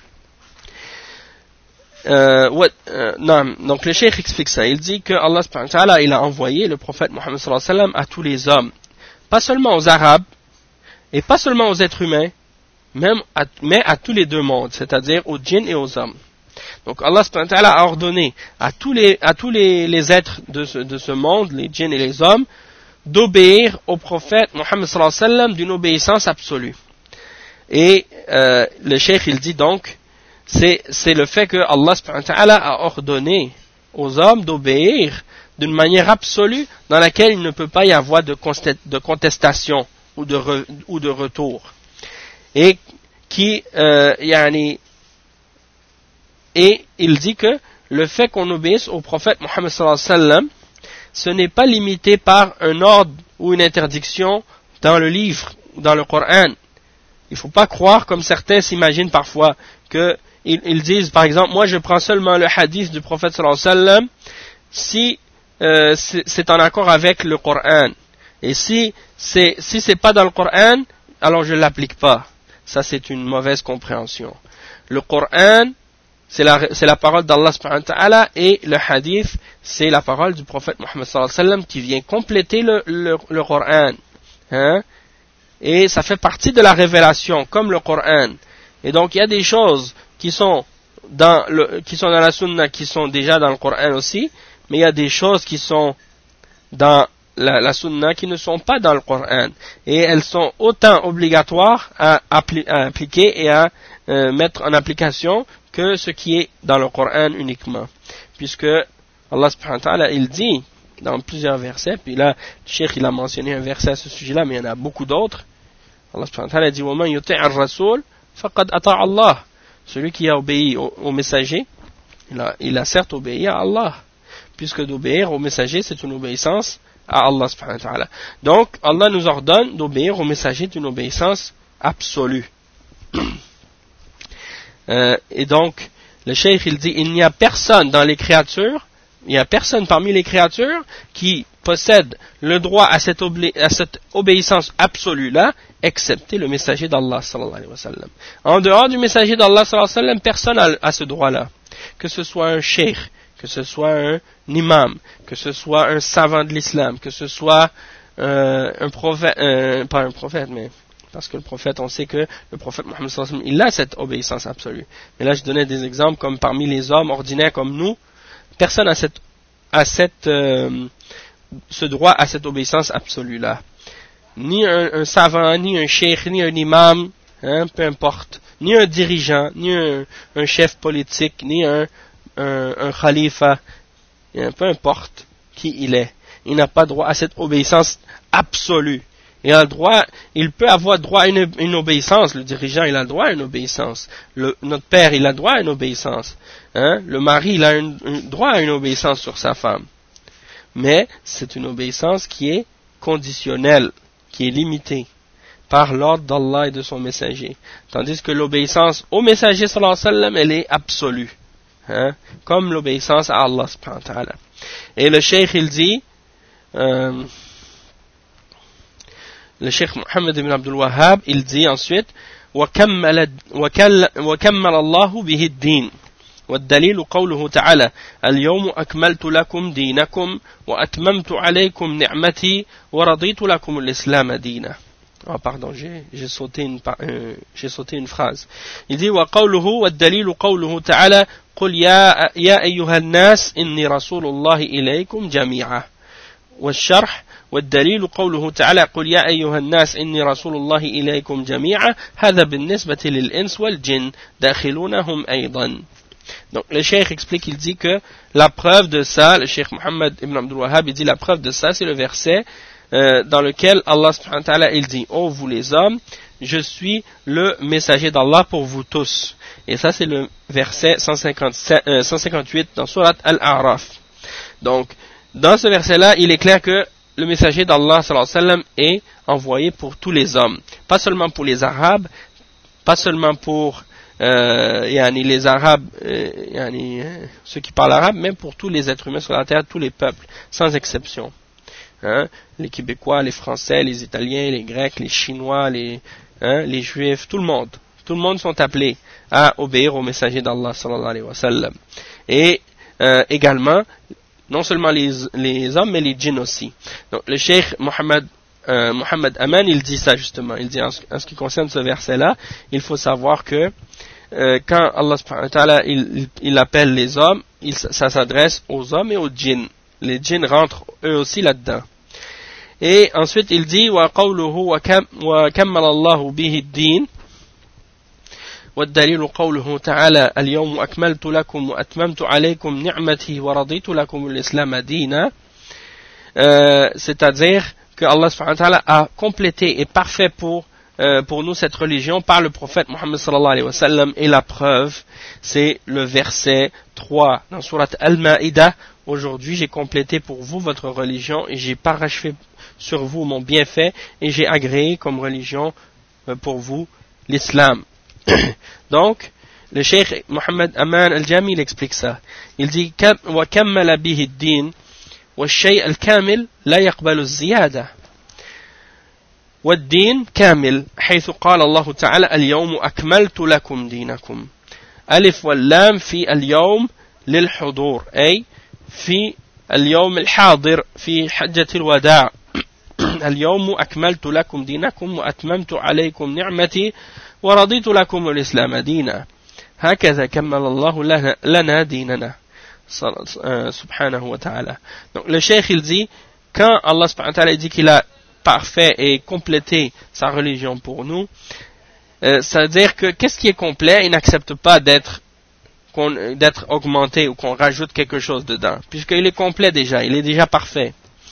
Speaker 1: Donc le cheikh explique ça. Il dit que Allah subhanahu wa ta'ala il a envoyé le prophète Mohammed sallallahu alayhi wa sallam à tous les hommes, pas seulement aux Arabes et pas seulement aux êtres humains, mais à tous les deux mondes, c'est-à-dire aux djinns et aux hommes. Donc Allah subhanahu wa ta'ala a ordonné à tous les êtres de ce monde, les djinns et les hommes, d'obéir au prophète Mohammed sallallahu alayhi wa sallam d'une obéissance absolue. Et le cheikh il dit donc, c'est le fait que Allah subhanahu wa ta'ala a ordonné aux hommes d'obéir d'une manière absolue dans laquelle il ne peut pas y avoir de contestation ou de retour. Et et il dit que le fait qu'on obéisse au prophète Mohammed sallallahu alayhi wa sallam, ce n'est pas limité par un ordre ou une interdiction dans le livre, dans le Coran. Il ne faut pas croire, comme certains s'imaginent parfois, qu'ils disent, par exemple, moi je prends seulement le hadith du prophète sallallahu alayhi wa sallam si c'est en accord avec le Coran. Et si c'est pas dans le Coran, alors je l'applique pas. Ça c'est une mauvaise compréhension. Le Coran, c'est la parole d'Allah subhanahu wa ta'ala, et le hadith, c'est la parole du prophète Mohammed sallallahu alayhi wa sallam qui vient compléter le Coran. Hein? Et ça fait partie de la révélation, comme le Coran. Et donc il y a des choses qui sont dans la sunna, qui sont déjà dans le Coran aussi, mais il y a des choses qui sont dans la sunna qui ne sont pas dans le Coran. Et elles sont autant obligatoires à appliquer et à mettre en application que ce qui est dans le Coran uniquement. Puisque Allah subhanahu wa ta'ala il dit dans plusieurs versets, puis là, le cheikh il a mentionné un verset à ce sujet-là, mais il y en a beaucoup d'autres. Allah subhanahu wa ta'ala dit وَمَنْ يُطِعَ الرَّسُولِ فَقَدْ أَطَاعَ اللَّهِ. Celui qui a obéi au messager, il a certes obéi à Allah, puisque d'obéir au messager c'est une obéissance à Allah subhanahu wa ta'ala. Donc Allah nous ordonne d'obéir au messager d'une obéissance absolue. Et donc le cheikh il dit, il n'y a personne dans les créatures, il n'y a personne parmi les créatures qui possède le droit à cette obéissance absolue-là, excepté le messager d'Allah sallallahu alayhi wa sallam. En dehors du messager d'Allah sallallahu alayhi wa sallam, personne n'a ce droit-là. Que ce soit un cheikh, que ce soit un imam, que ce soit un savant de l'islam, que ce soit un prophète, pas un prophète, mais parce que le prophète, on sait que le prophète Mohammed sallallahu alayhi wa sallam, il a cette obéissance absolue. Mais là, je donnais des exemples comme parmi les hommes ordinaires comme nous, personne n'a ce droit à cette obéissance absolue-là. Ni un savant, ni un cheikh, ni un imam, hein, peu importe, ni un dirigeant, ni un chef politique, ni un khalifa, peu importe qui il est. Il n'a pas droit à cette obéissance absolue. Il peut avoir droit à une obéissance. Le dirigeant, il a droit à une obéissance. Notre père, il a droit à une obéissance. Hein? Le mari, il a un droit à une obéissance sur sa femme. Mais c'est une obéissance qui est conditionnelle, qui est limitée par l'ordre d'Allah et de son messager. Tandis que l'obéissance au messager sallallahu alayhi wa sallam, elle est absolue. Hein? Comme l'obéissance à Allah subhanahu wa ta'ala. Et le cheikh, il dit, le cheikh Mohammed ibn Abdul Wahhab, il dit ensuite, وَكَمَّلَ اللَّهُ بِهِ الدِّينِ والدليل قوله تعالى اليوم أكملت لكم دينكم وأتممت عليكم نعمتي ورضيت لكم الإسلام دينا. Ah pardon, j'ai sauté une phrase. Il dit وقوله والدليل قوله تعالى قل يا أيها الناس إني رسول الله إليكم جميعا والشرح والدليل قوله تعالى قل يا أيها الناس إني رسول الله إليكم جميعا هذا بالنسبة للإنس والجن داخلونهم أيضا. Donc le cheikh explique, il dit que la preuve de ça, le cheikh Mohammed ibn Abdul Wahhab, il dit la preuve de ça, c'est le verset dans lequel Allah subhanahu wa ta'ala, il dit, ô vous les hommes, je suis le messager d'Allah pour vous tous. Et ça c'est le verset 158 dans Surat Al-A'raf. Donc dans ce verset-là, il est clair que le messager d'Allah sallallahu alayhi wa sallam est envoyé pour tous les hommes, pas seulement pour les Arabes, pas seulement pour les Arabes, ceux qui parlent arabe, même pour tous les êtres humains sur la terre, tous les peuples, sans exception. Les Québécois, les Français, les Italiens, les Grecs, les Chinois, les Juifs, tout le monde sont appelés à obéir au messager d'Allah sallallahu alayhi wa sallam. Et également, non seulement les hommes, mais les djinns aussi. Donc le cheikh Mohammed Aman, il dit ça justement. Il dit en ce qui concerne ce verset-là, il faut savoir que quand Allah subhanahu wa ta'ala il appelle les hommes, ça s'adresse aux hommes et aux djinns. Les djinns rentrent eux aussi là-dedans. Et ensuite il dit wa qawluhu wa kammala Allahu bihi ad-din والدليل قوله تعالى اليوم أكملت لكم وأتممت عليكم نعمتي ورضيت لكم الإسلام دينا, c'est-à-dire que Allah subhanahu wa ta'ala a complété et parfait pour nous cette religion par le prophète Muhammad sallallahu alayhi wa sallam, et la preuve c'est le verset 3 dans Surat Al-Ma'idah. Aujourd'hui j'ai complété pour vous votre religion et j'ai parachevé sur vous mon bienfait et j'ai agréé comme religion pour vous l'islam. Donc le cheikh Mohammed Aman al-Jami il explique ça. Il dit wa kammala bihi ad-din والشيء الكامل لا يقبل الزيادة والدين كامل حيث قال الله تعالى اليوم أكملت لكم دينكم. ألف واللام في اليوم للحضور أي في اليوم الحاضر في حجة الوداع. اليوم أكملت لكم دينكم وأتممت عليكم نعمتي ورضيت لكم الإسلام دينا هكذا كمل الله لنا ديننا subhanahu wa ta'ala. Donc le cheikh il dit, quand Allah subhanahu wa ta'ala dit qu'il a parfait et complété sa religion pour nous, ça veut dire que qu'est-ce qui est complet, il n'accepte pas d'être augmenté ou qu'on rajoute quelque chose dedans, puisqu'il est complet déjà, il est déjà parfait.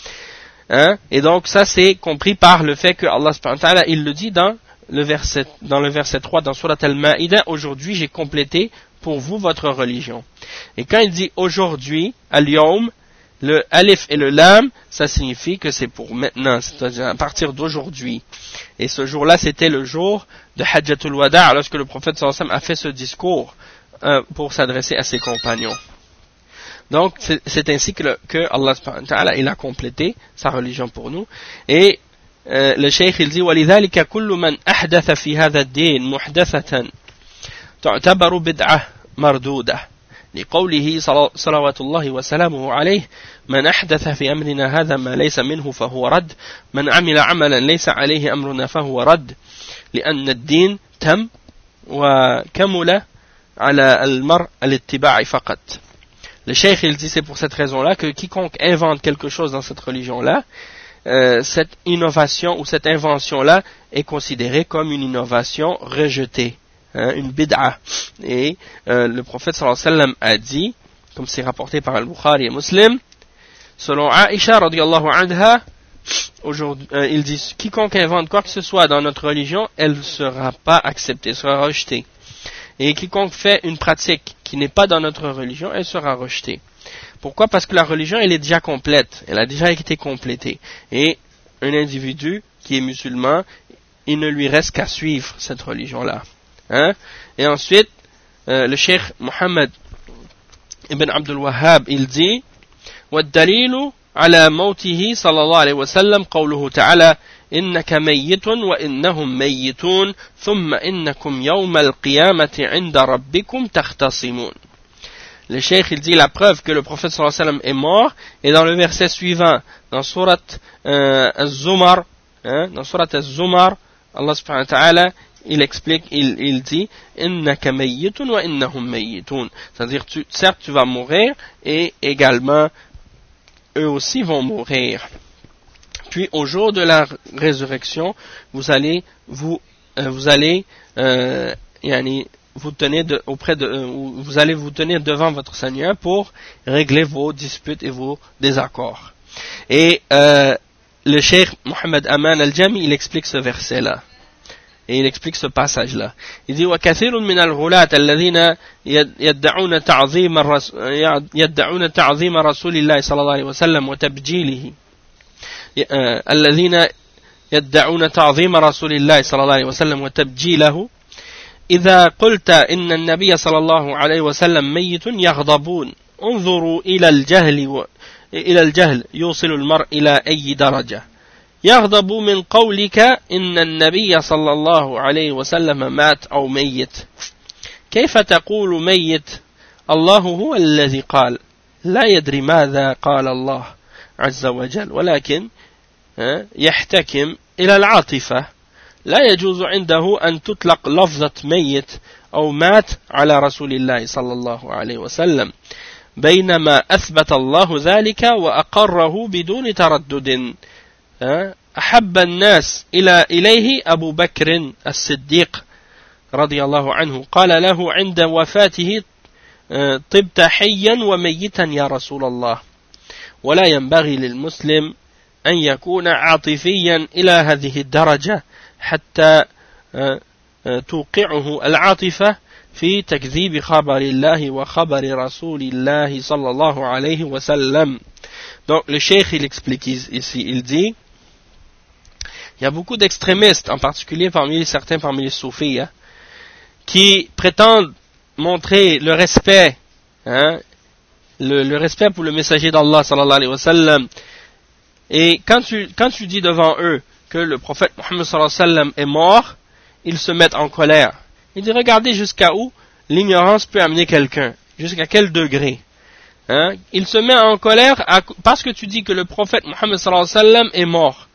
Speaker 1: Et donc ça c'est compris par le fait que Allah subhanahu wa ta'ala il le dit dans le verset 3 dans Surat Al-Ma'idah, aujourd'hui j'ai complété pour vous votre religion. Et quand il dit aujourd'hui, al-yawm, le alif et le lam, ça signifie que c'est pour maintenant, c'est-à-dire à partir d'aujourd'hui. Et ce jour-là, c'était le jour de Hajjatul Wada', lorsque le prophète sallallahu alayhi wa sallam a fait ce discours pour s'adresser à ses compagnons. Donc, c'est ainsi que Allah subhanahu wa ta'ala, il a complété sa religion pour nous. Et le cheikh, il dit, وَلِذَلِكَ كُلُّ مَنْ أَحْدَثَ فِي هَذَا الدِّينِ مُحْدَثَةً تعتبر بدعة مردودة لقوله صلوات الله وسلامه عليه من أحدث في أمرنا هذا ما ليس منه فهو رد من عمل عملا ليس عليه أمرنا فهو رد لأن الدين تم وكمل على المرء الاتباع فقط. Le cheikh il dit c'est pour cette raison-là que quiconque invente quelque chose dans cette religion-là, cette innovation ou cette invention-là est considérée comme une innovation rejetée. Une bid'a. Et le prophète sallallahu alayhi wa sallam a dit, comme c'est rapporté par Al-Bukhari et Muslim, selon Aïcha radiyallahu anha, il dit quiconque invente quoi que ce soit dans notre religion, elle ne sera pas acceptée, sera rejetée. Et quiconque fait une pratique qui n'est pas dans notre religion, elle sera rejetée. Pourquoi? Parce que la religion elle est déjà complète, elle a déjà été complétée. Et un individu qui est musulman, il ne lui reste qu'à suivre cette religion-là. Et ensuite le cheikh Mohammed ibn Abdul Wahhab il dit والدليل على موته صلى الله عليه وسلم قوله تعالى إنك ميت وإنهم ميتون ثم إنكم يوم القيامة عند ربكم تختصمون. Le cheikh il dit la preuve que le prophète sallallahu alayhi wa sallam est mort est dans le verset suivant dans Surat Az-Zumar, dans Surat Az-Zumar Allah subhanahu wa ta'ala il explique, il dit innaka mayyitun wa innahum mayyitun, c'est-à-dire certes tu vas mourir et également eux aussi vont mourir. Puis au jour de la résurrection, vous allez vous tenir devant votre Seigneur pour régler vos disputes et vos désaccords. Et le cheikh Mohammed Aman al-Jami, il explique ce verset-là. Et il explique ce passage-là. Il dit وَكَثِيرٌ مِنَ الْغُلَاةِ الَّذِينَ يَدَّعُونَ تَعْظِيمَ رَسُولِ اللَّهِ صلى الله عليه وسلم وتبجيله الذين يدعون تعظيم رسول الله صلى الله عليه وسلم وتبجيله إذا قلت إن النبي صلى الله عليه وسلم ميت يغضبون انظروا إلى الجهل يوصل المرء إلى أي درجة يغضب من قولك إن النبي صلى الله عليه وسلم مات أو ميت كيف تقول ميت الله هو الذي قال لا يدري ماذا قال الله عز وجل ولكن يحتكم إلى العاطفة لا يجوز عنده أن تطلق لفظة ميت أو مات على رسول الله صلى الله عليه وسلم بينما أثبت الله ذلك وأقره بدون تردد أحب الناس إليه أبو بكر الصديق رضي الله عنه قال له عند وفاته طبت حيا وميتا يا رسول الله ولا ينبغي للمسلم أن يكون عاطفيا إلى هذه الدرجة حتى توقعه العاطفة في تكذيب خبر الله وخبر رسول الله صلى الله عليه وسلم. Donc le cheikh il explique ici, il dit il y a beaucoup d'extrémistes, en particulier certains parmi les soufis, qui prétendent montrer le respect, le respect pour le messager d'Allah sallallahu alayhi wa sallam. Et quand tu dis devant eux que le prophète Mohammed sallallahu alayhi wa sallam est mort, ils se mettent en colère. Il dit regardez jusqu'à où l'ignorance peut amener quelqu'un, jusqu'à quel degré. Il se met en colère parce que tu dis que le prophète Mohammed sallallahu alayhi wa sallam est mort.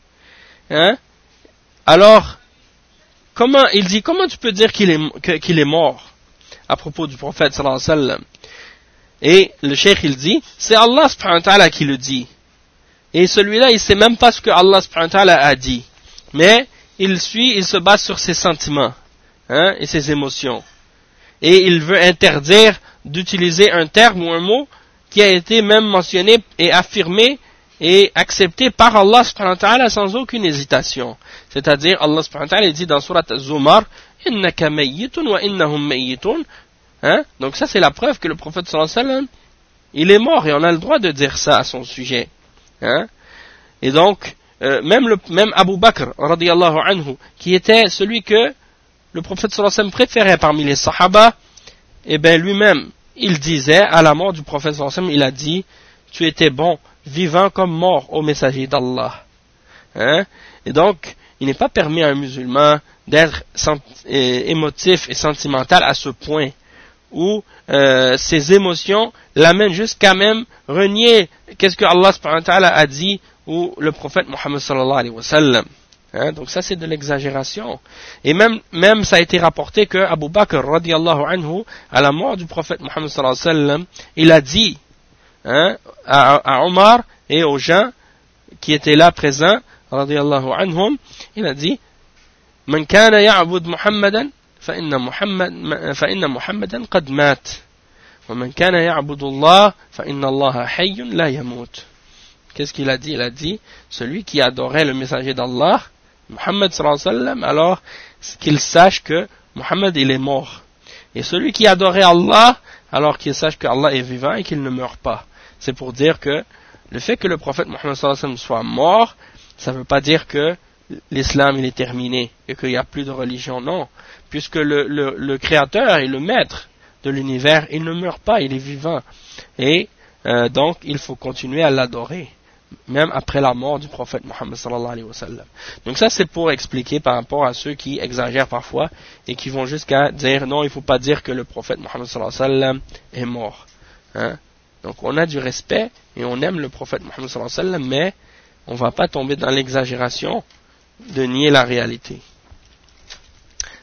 Speaker 1: Alors, comment tu peux dire qu'il est mort à propos du prophète sallallahu alayhi wa sallam? Et le cheikh il dit, c'est Allah subhanahu wa ta'ala qui le dit. Et celui-là, il sait même pas ce que Allah subhanahu wa ta'ala a dit. Mais il se base sur ses sentiments, et ses émotions. Et il veut interdire d'utiliser un terme ou un mot qui a été même mentionné et affirmé et accepté par Allah subhanahu wa ta'ala sans aucune hésitation. C'est-à-dire, Allah subhanahu wa ta'ala dit dans Surat Az-Zumar, innaka mayyitun wa innahum mayyitun. Donc ça c'est la preuve que le prophète sallallahu alayhi wa sallam, il est mort et on a le droit de dire ça à son sujet. Et donc, même Abu Bakr, radiyallahu anhu, qui était celui que le prophète sallallahu alayhi wa sallam préférait parmi les sahaba, et bien lui-même, il disait, à la mort du prophète sallallahu alayhi wa sallam, il a dit, tu étais bon, vivant comme mort au messager d'Allah. Et donc, il n'est pas permis à un musulman d'être émotif et sentimental à ce point où ses émotions l'amènent jusqu'à même renier qu'est-ce que Allah subhanahu wa ta'ala a dit ou le prophète Mohammed sallallahu alayhi wa sallam. Donc ça c'est de l'exagération. Et même ça a été rapporté que Abu Bakr radiyallahu anhu, à la mort du prophète Mohammed sallallahu alayhi wa sallam, il a dit à Omar et aux gens qui étaient là présents radiyallahu anhum, il a dit Man kana ya'bud Muhammadan فإن محمدا قد مات ومن كان يعبد الله فإن الله حي لا يموت. Qu'est-ce qu'il a dit? Il a dit celui qui adorait le messager d'Allah, Muhammad sallallahu alayhi wa sallam, alors qu'il sache que Muhammad il est mort. Et celui qui adorait Allah, alors qu'il sache que Allah est vivant et qu'il ne meurt pas. C'est pour dire que le fait que le prophète Muhammad sallallahu alayhi wa sallam soit mort, ça ne veut pas dire que l'islam il est terminé et qu'il n'y a plus de religion, non. Puisque le créateur et le maître de l'univers, il ne meurt pas, il est vivant. Et donc, il faut continuer à l'adorer, même après la mort du prophète Mohammed sallallahu alayhi wa sallam. Donc ça, c'est pour expliquer par rapport à ceux qui exagèrent parfois et qui vont jusqu'à dire, non, il ne faut pas dire que le prophète Mohammed sallallahu alayhi wa sallam est mort. Donc on a du respect et on aime le prophète Mohammed sallallahu alayhi wa sallam, mais on ne va pas tomber dans l'exagération de nier la réalité.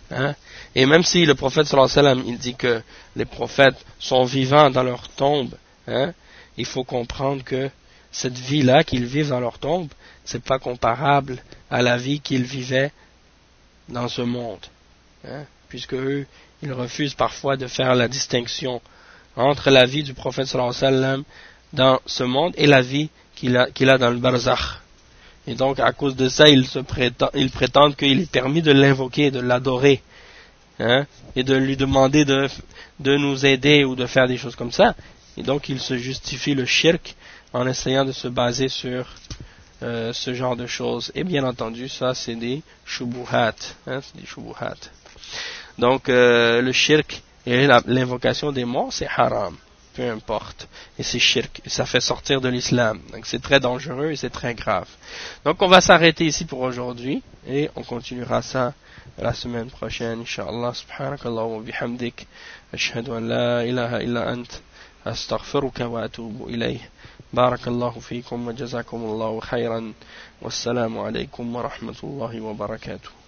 Speaker 1: Hein? Et même si le prophète sallallahu alayhi wa sallam, il dit que les prophètes sont vivants dans leur tombe, hein, il faut comprendre que cette vie-là qu'ils vivent dans leur tombe, c'est pas comparable à la vie qu'ils vivaient dans ce monde. Hein? Puisque eux, ils refusent parfois de faire la distinction entre la vie du prophète sallallahu alayhi wa sallam dans ce monde et la vie qu'il a dans le barzakh. Et donc, à cause de ça, ils prétendent qu'il est permis de l'invoquer, de l'adorer, hein, et de lui demander de nous aider ou de faire des choses comme ça. Et donc, ils se justifient le shirk en essayant de se baser sur ce genre de choses. Et bien entendu, ça, c'est des shubuhat. Hein, c'est des shubuhat. Donc, le shirk et l'invocation des morts, c'est haram. Peu importe, et c'est shirk, et ça fait sortir de l'islam, donc c'est très dangereux et c'est très grave. Donc on va s'arrêter ici pour aujourd'hui, et on continuera ça la semaine prochaine, Inch'Allah, subhanakallah wa bihamdik, ashhadu an la ilaha illa ant, astaghfiruka wa atubu ilayh, barakallahu fikum wa jazakumullahu khayran, wassalamu alaykum wa rahmatullahi wa barakatuh.